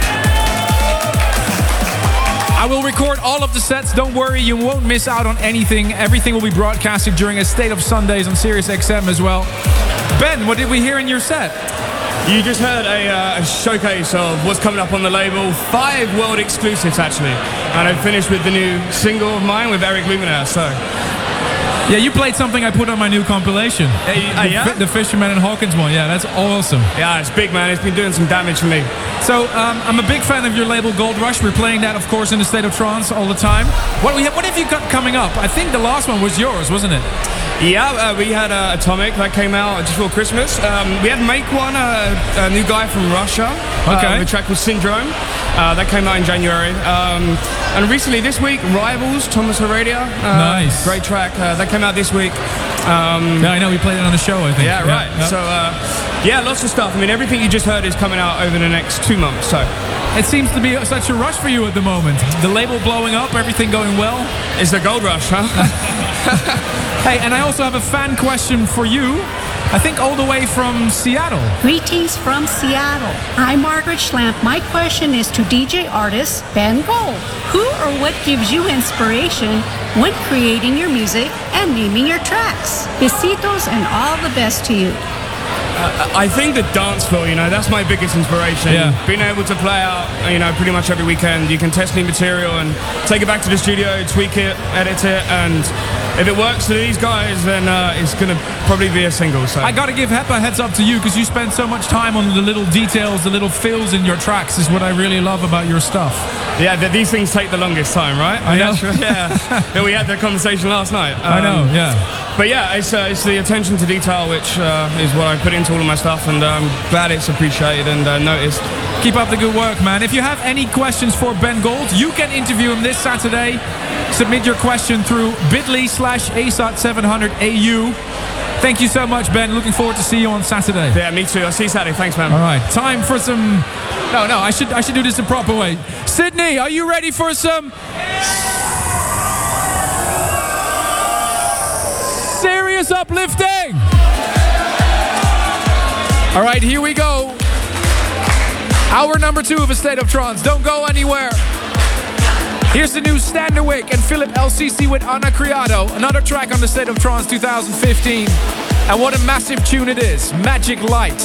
I will record all of the sets, don't worry, you won't miss out on anything. Everything will be broadcasted during a State of Sundays on Sirius X M as well. Ben, what did we hear in your set?
You just heard a, uh, a showcase of what's coming up on the label. Five world exclusives, actually. And I finished with the new single of mine with Eric Luminaire, so...
Yeah, you played something I put on my new compilation.
Uh, uh,
the,
yeah?
Fi- the Fisherman and Hawkins one. Yeah, that's awesome.
Yeah, it's big, man. It's been doing some damage for me.
So, um, I'm a big fan of your label Gold Rush. We're playing that, of course, in the State of Trance all the time. What, we have, what have you got coming up? I think the last one was yours, wasn't it?
Yeah, uh, we had uh, Atomic that came out just before Christmas. Um, we had Make One, uh, a new guy from Russia.
Okay.
Uh, the track was Syndrome. Uh, that came out in January. Um, and recently this week, Rivals, Thomas Heredia. Uh,
nice.
Great track. Uh, that came out this week. Um,
yeah, I know. We played it on the show, I think.
Yeah, right.
Yeah, yeah.
So, uh, yeah, lots of stuff. I mean, everything you just heard is coming out over the next two months. So,
it seems to be such a rush for you at the moment. The label blowing up, everything going well.
It's the gold rush, huh?
Hey, and I also have a fan question for you. I think all the way from Seattle.
Greetings from Seattle. I'm Margaret Schlamp. My question is to D J artist Ben Gold. Who or what gives you inspiration when creating your music and naming your tracks? Besitos and all the best to you.
Uh, I think the dance floor, you know, that's my biggest inspiration.
Yeah.
Being able to play out, you know, pretty much every weekend. You can test new material and take it back to the studio, tweak it, edit it, and if it works for these guys, then uh, it's going to probably be a single. So
I got to give Hepa a heads up to you because you spend so much time on the little details, the little fills in your tracks is what I really love about your stuff.
Yeah, th- these things take the longest time, right?
I know.
Yeah, yeah. We had that conversation last night. Um,
I know, yeah.
But yeah, it's, uh, it's the attention to detail which uh, is what I put into all of my stuff, and I'm glad it's appreciated and uh, noticed.
Keep up the good work, man. If you have any questions for Ben Gold, you can interview him this Saturday. Submit your question through bit.ly slash A S O T seven hundred A U. Thank you so much, Ben. Looking forward to see you on Saturday.
Yeah, me too. I'll see you Saturday. Thanks, man.
All right, time for some... No, no, I should I should do this the proper way. Sydney, are you ready for some... serious uplifting? All right, here we go. Hour number two of A State of Trance. Don't go anywhere. Here's the new Standerwick and Philip L C C with Ana Criado. Another track on the State of Trance twenty fifteen. And what a massive tune it is. Magic Light.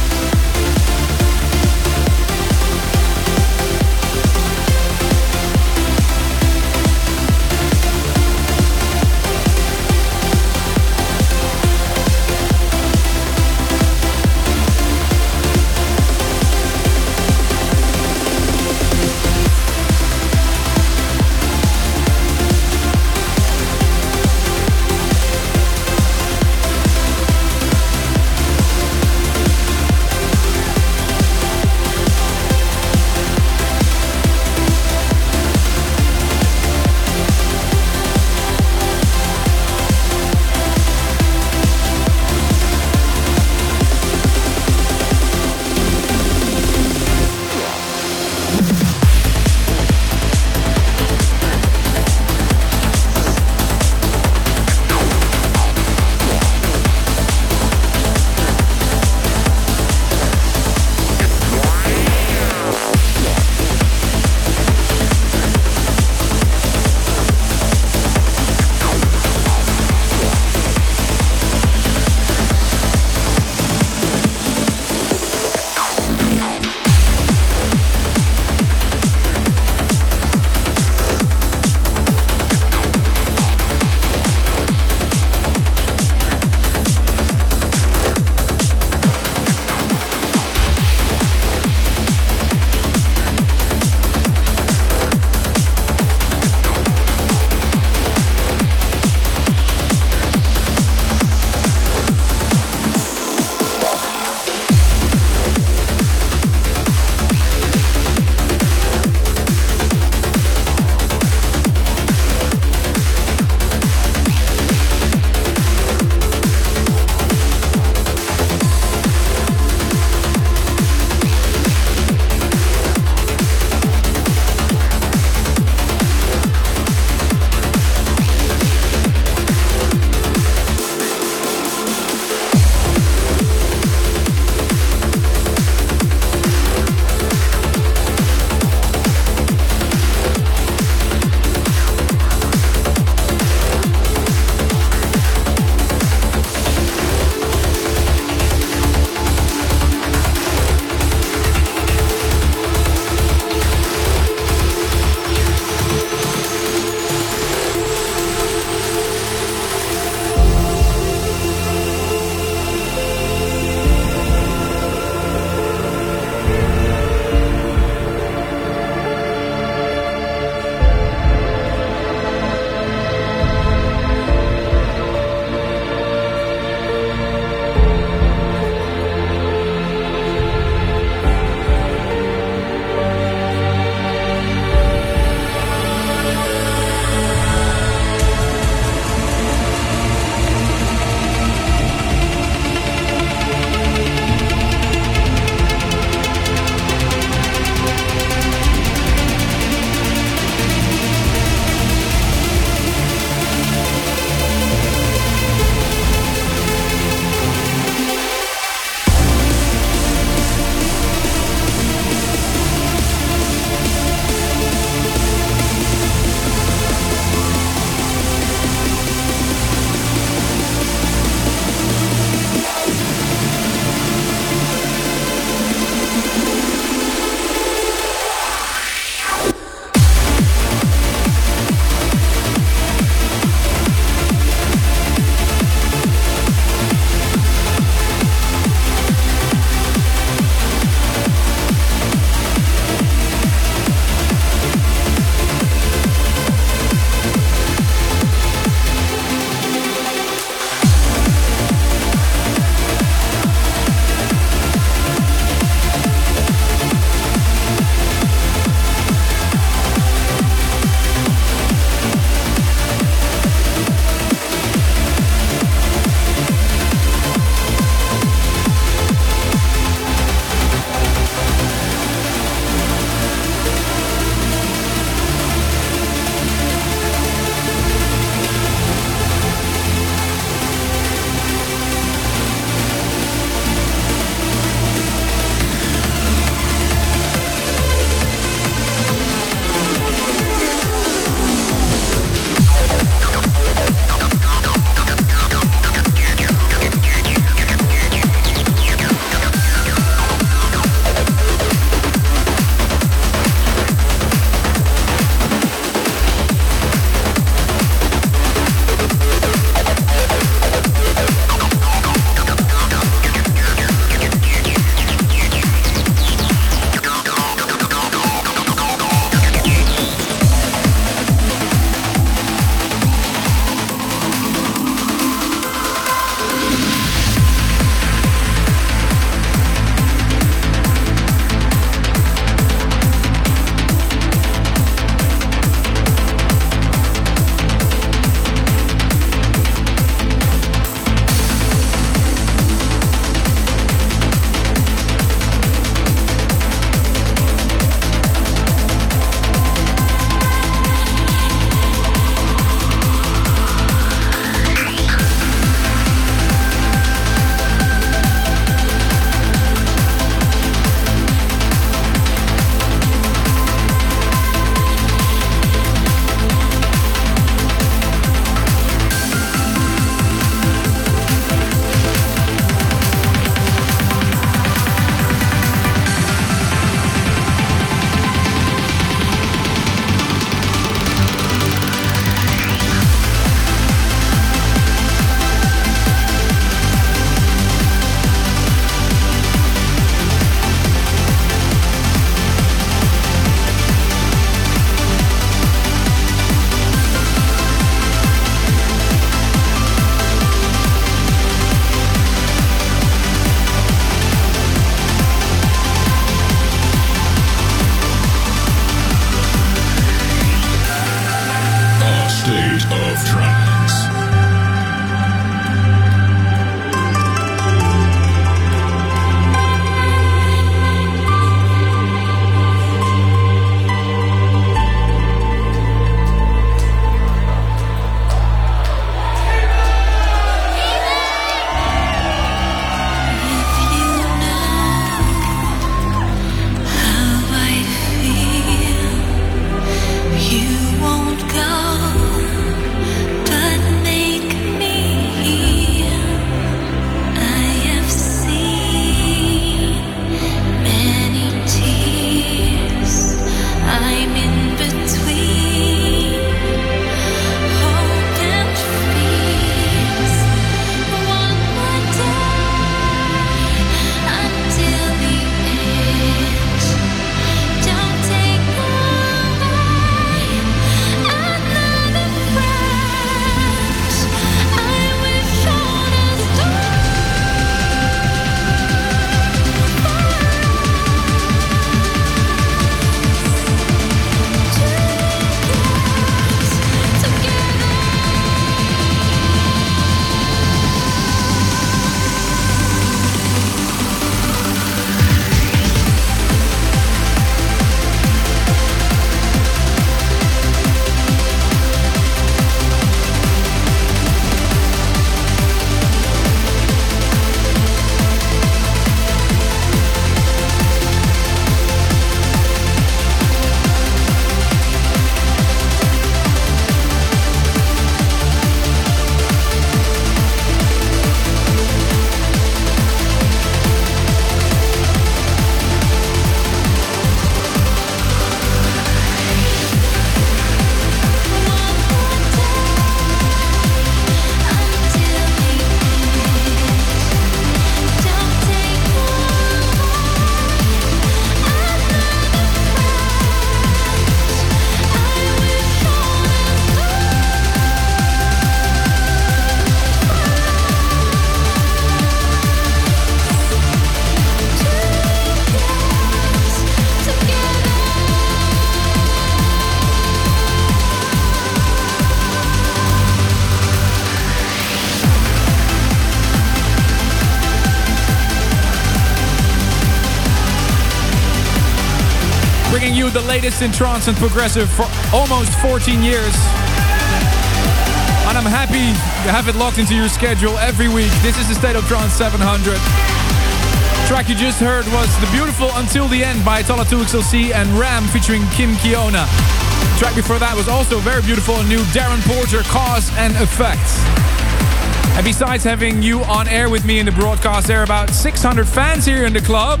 you the latest in trance and progressive for almost fourteen years. And I'm happy to have it locked into your schedule every week. This is the State of Trance seven hundred. The track you just heard was the beautiful Until the End by Talla two X L C and Ram featuring Kim Kiona. The track before that was also very beautiful and new, Darren Porter, Cause and Effect. And besides having you on air with me in the broadcast, there are about six hundred fans here in the club.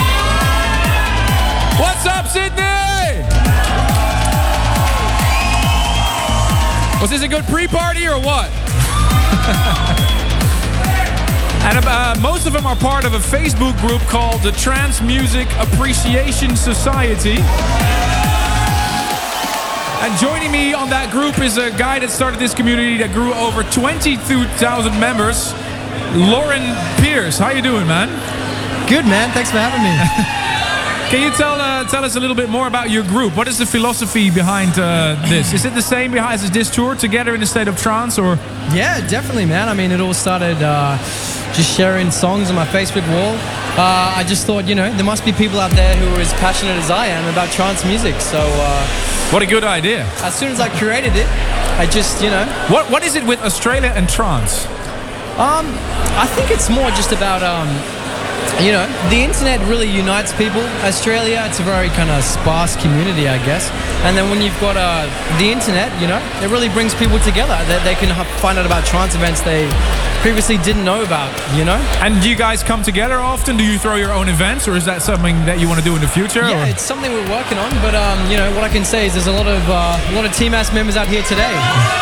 What's up, Sydney? Was this a good pre-party or what? And uh, most of them are part of a Facebook group called the Trance Music Appreciation Society. And joining me on that group is a guy that started this community that grew over twenty-two thousand members, Lauren Pierce. How you doing, man?
Good, man. Thanks for having me.
Can you tell uh, tell us a little bit more about your group? What is the philosophy behind uh, this? Is it the same as this tour, Together in a State of Trance, or?
Yeah, definitely, man. I mean, it all started uh, just sharing songs on my Facebook wall. Uh, I just thought, you know, there must be people out there who are as passionate as I am about trance music. So, uh,
what a good idea!
As soon as I created it, I just, you know,
what what is it with Australia and trance?
Um, I think it's more just about um. You know, the internet really unites people. Australia, it's a very kind of sparse community, I guess. And then when you've got uh, the internet, you know, it really brings people together. They, they can find out about trance events they previously didn't know about, you know?
And do you guys come together often? Do you throw your own events, or is that something that you want to do in the future?
Yeah,
or?
It's something we're working on. But, um, you know, what I can say is there's a lot of, uh, a lot of Team Ass members out here today.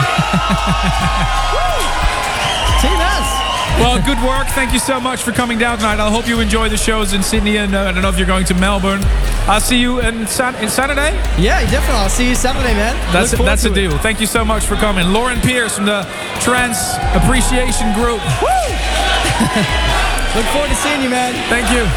Team Ass!
Well, good work. Thank you so much for coming down tonight. I hope you enjoy the shows in Sydney, and uh, I don't know if you're going to Melbourne. I'll see you in, Sat- in Saturday?
Yeah, definitely. I'll see you Saturday, man.
That's, a, that's a deal. It. Thank you so much for coming. Lauren Pierce from the Trance Appreciation Group.
Woo! Look forward to seeing you, man.
Thank you.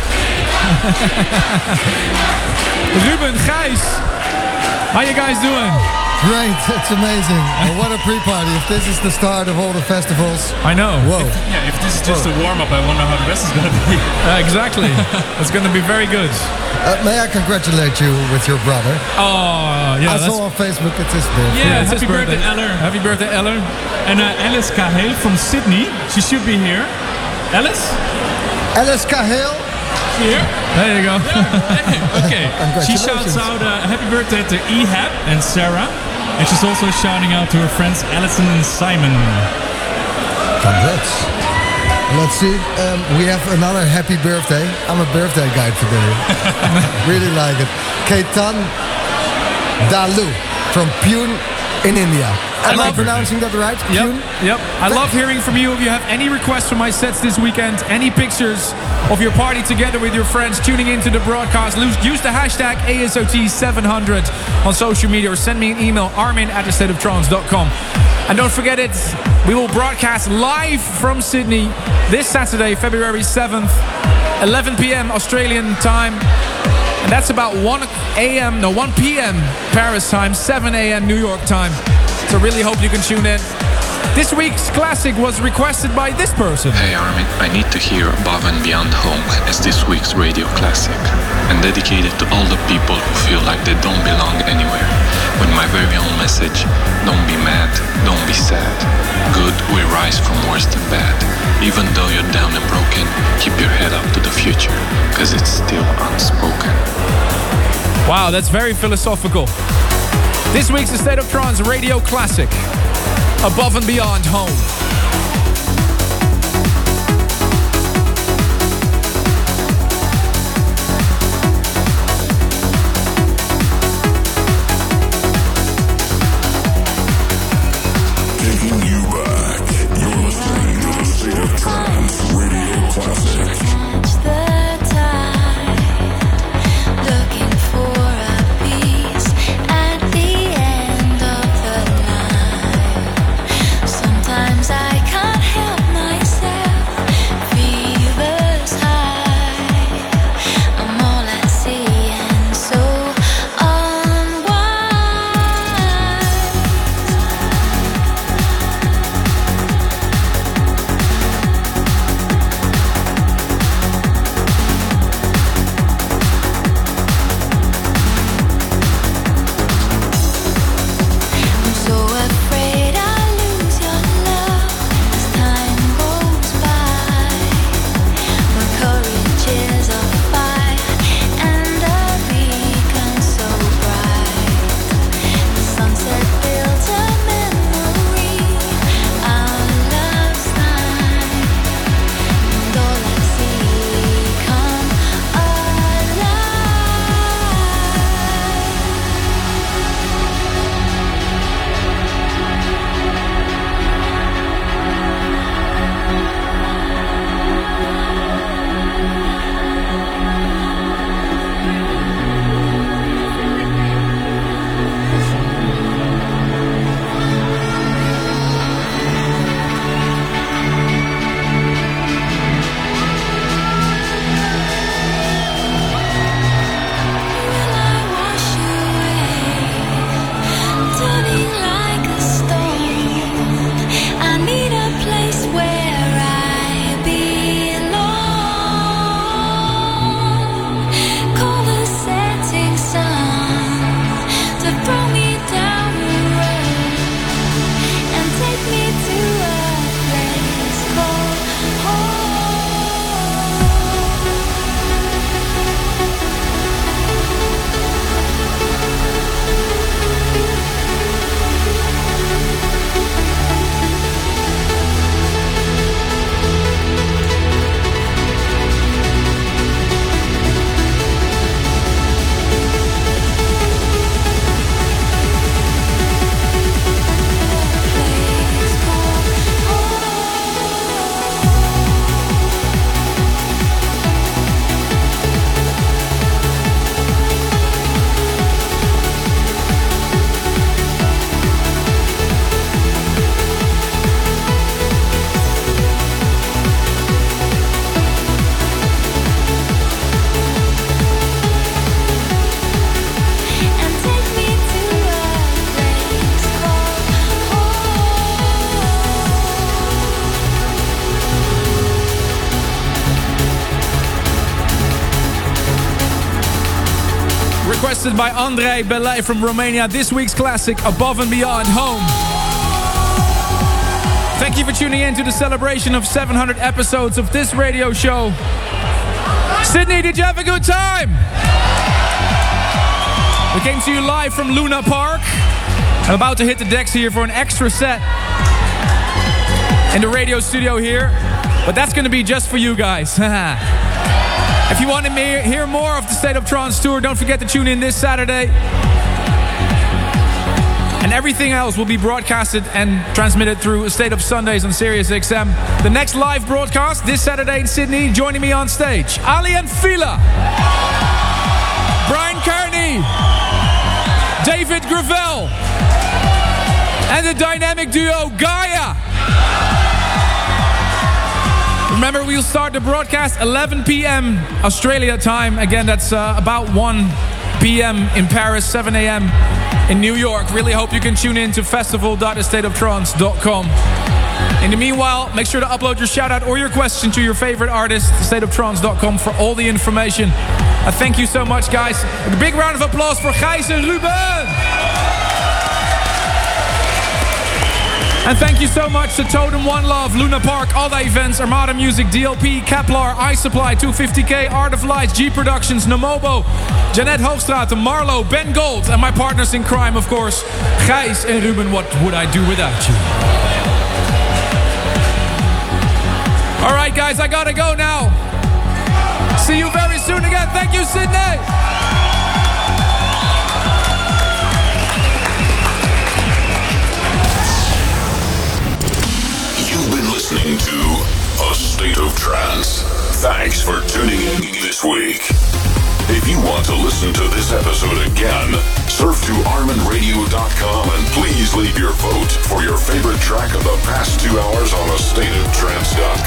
Ruben, Gijs, how you guys doing?
Great, it's amazing. Well, what a pre-party. If this is the start of all the festivals.
I know.
Whoa.
If, yeah, if this is just Whoa. a warm-up, I wonder how the rest is going to be.
Uh, exactly. It's going to be very good.
Uh, may I congratulate you with your brother?
Oh, yeah.
I saw on Facebook it's his birthday.
Yeah,
yeah it's
happy
his birthday,
birthday, Eller.
Happy birthday, Eller.
And uh, Alice Cahill from Sydney. She should be here. Alice?
Alice Cahill?
Here.
There you go.
Yeah. Okay. She shouts out uh, happy birthday to Ehab and Sarah. And she's also shouting out to her friends Alison and Simon.
Congrats. Let's see. Um, we have another happy birthday. I'm a birthday guy today. Really like it. Ketan Dalu from Pune in India. Am I, I pronouncing that right?
Yep.
Pune?
Yep. I love hearing from you. If you have any requests for my sets this weekend, any pictures of your party together with your friends tuning into the broadcast, use the hashtag A S O T seven hundred on social media, or send me an email, armin at the state of trance dot com. And don't forget it, we will broadcast live from Sydney this Saturday, February seventh, eleven p.m. Australian time. And that's about one a.m. no one p.m. Paris time, seven a.m. New York time. So really hope you can tune in. This week's classic was requested by this person.
Hey Armin, I need to hear Above and Beyond Home as this week's radio classic, and dedicated to all the people who feel like they don't belong anywhere. With my very own message, don't be mad, don't be sad. Good will rise from worse than bad. Even though you're down and broken, keep your head up to the future, cause it's still unspoken.
Wow, that's very philosophical. This week's The State of Trance Radio Classic, Above and Beyond Home.
Taking you back, you're listening to The State of Trance Radio Classic.
Sometimes I
requested by Andrei Belay from Romania. This week's classic, Above and Beyond Home. Thank you for tuning in to the celebration of seven hundred episodes of this radio show. Sydney, did you have a good time? We came to you live from Luna Park. I'm about to hit the decks here for an extra set in the radio studio here, but that's going to be just for you guys. If you want to hear more of the State of Trance tour, don't forget to tune in this Saturday. And everything else will be broadcasted and transmitted through State of Sundays on Sirius X M. The next live broadcast this Saturday in Sydney. Joining me on stage, Ali and Fila, Brian Kearney, David Gravel, and the dynamic duo Gaia. Remember, we'll start the broadcast eleven p.m. Australia time. Again, that's uh, about one p.m. in Paris, seven a.m. in New York. Really hope you can tune in to festival dot a state of trance dot com. In the meanwhile, make sure to upload your shout-out or your question to your favorite artist, state of trance dot com, for all the information. Uh, thank you so much, guys. A big round of applause for Gijs and Ruben. And thank you so much to Totem, One Love, Luna Park, All The Events, Armada Music, D L P, Kepler, iSupply, two fifty K, Art of Lights, G Productions, Namobo, Jeanette Hoogstraat, Marlo, Ben Gold, and my partners in crime, of course, Gijs and Ruben. What would I do without you? All right, guys, I gotta go now. See you very soon again. Thank you, Sydney.
Listening to A State of Trance. Thanks for tuning in this week. If you want to listen to this episode again, surf to armin radio dot com and please leave your vote for your favorite track of the past two hours on a state of trance dot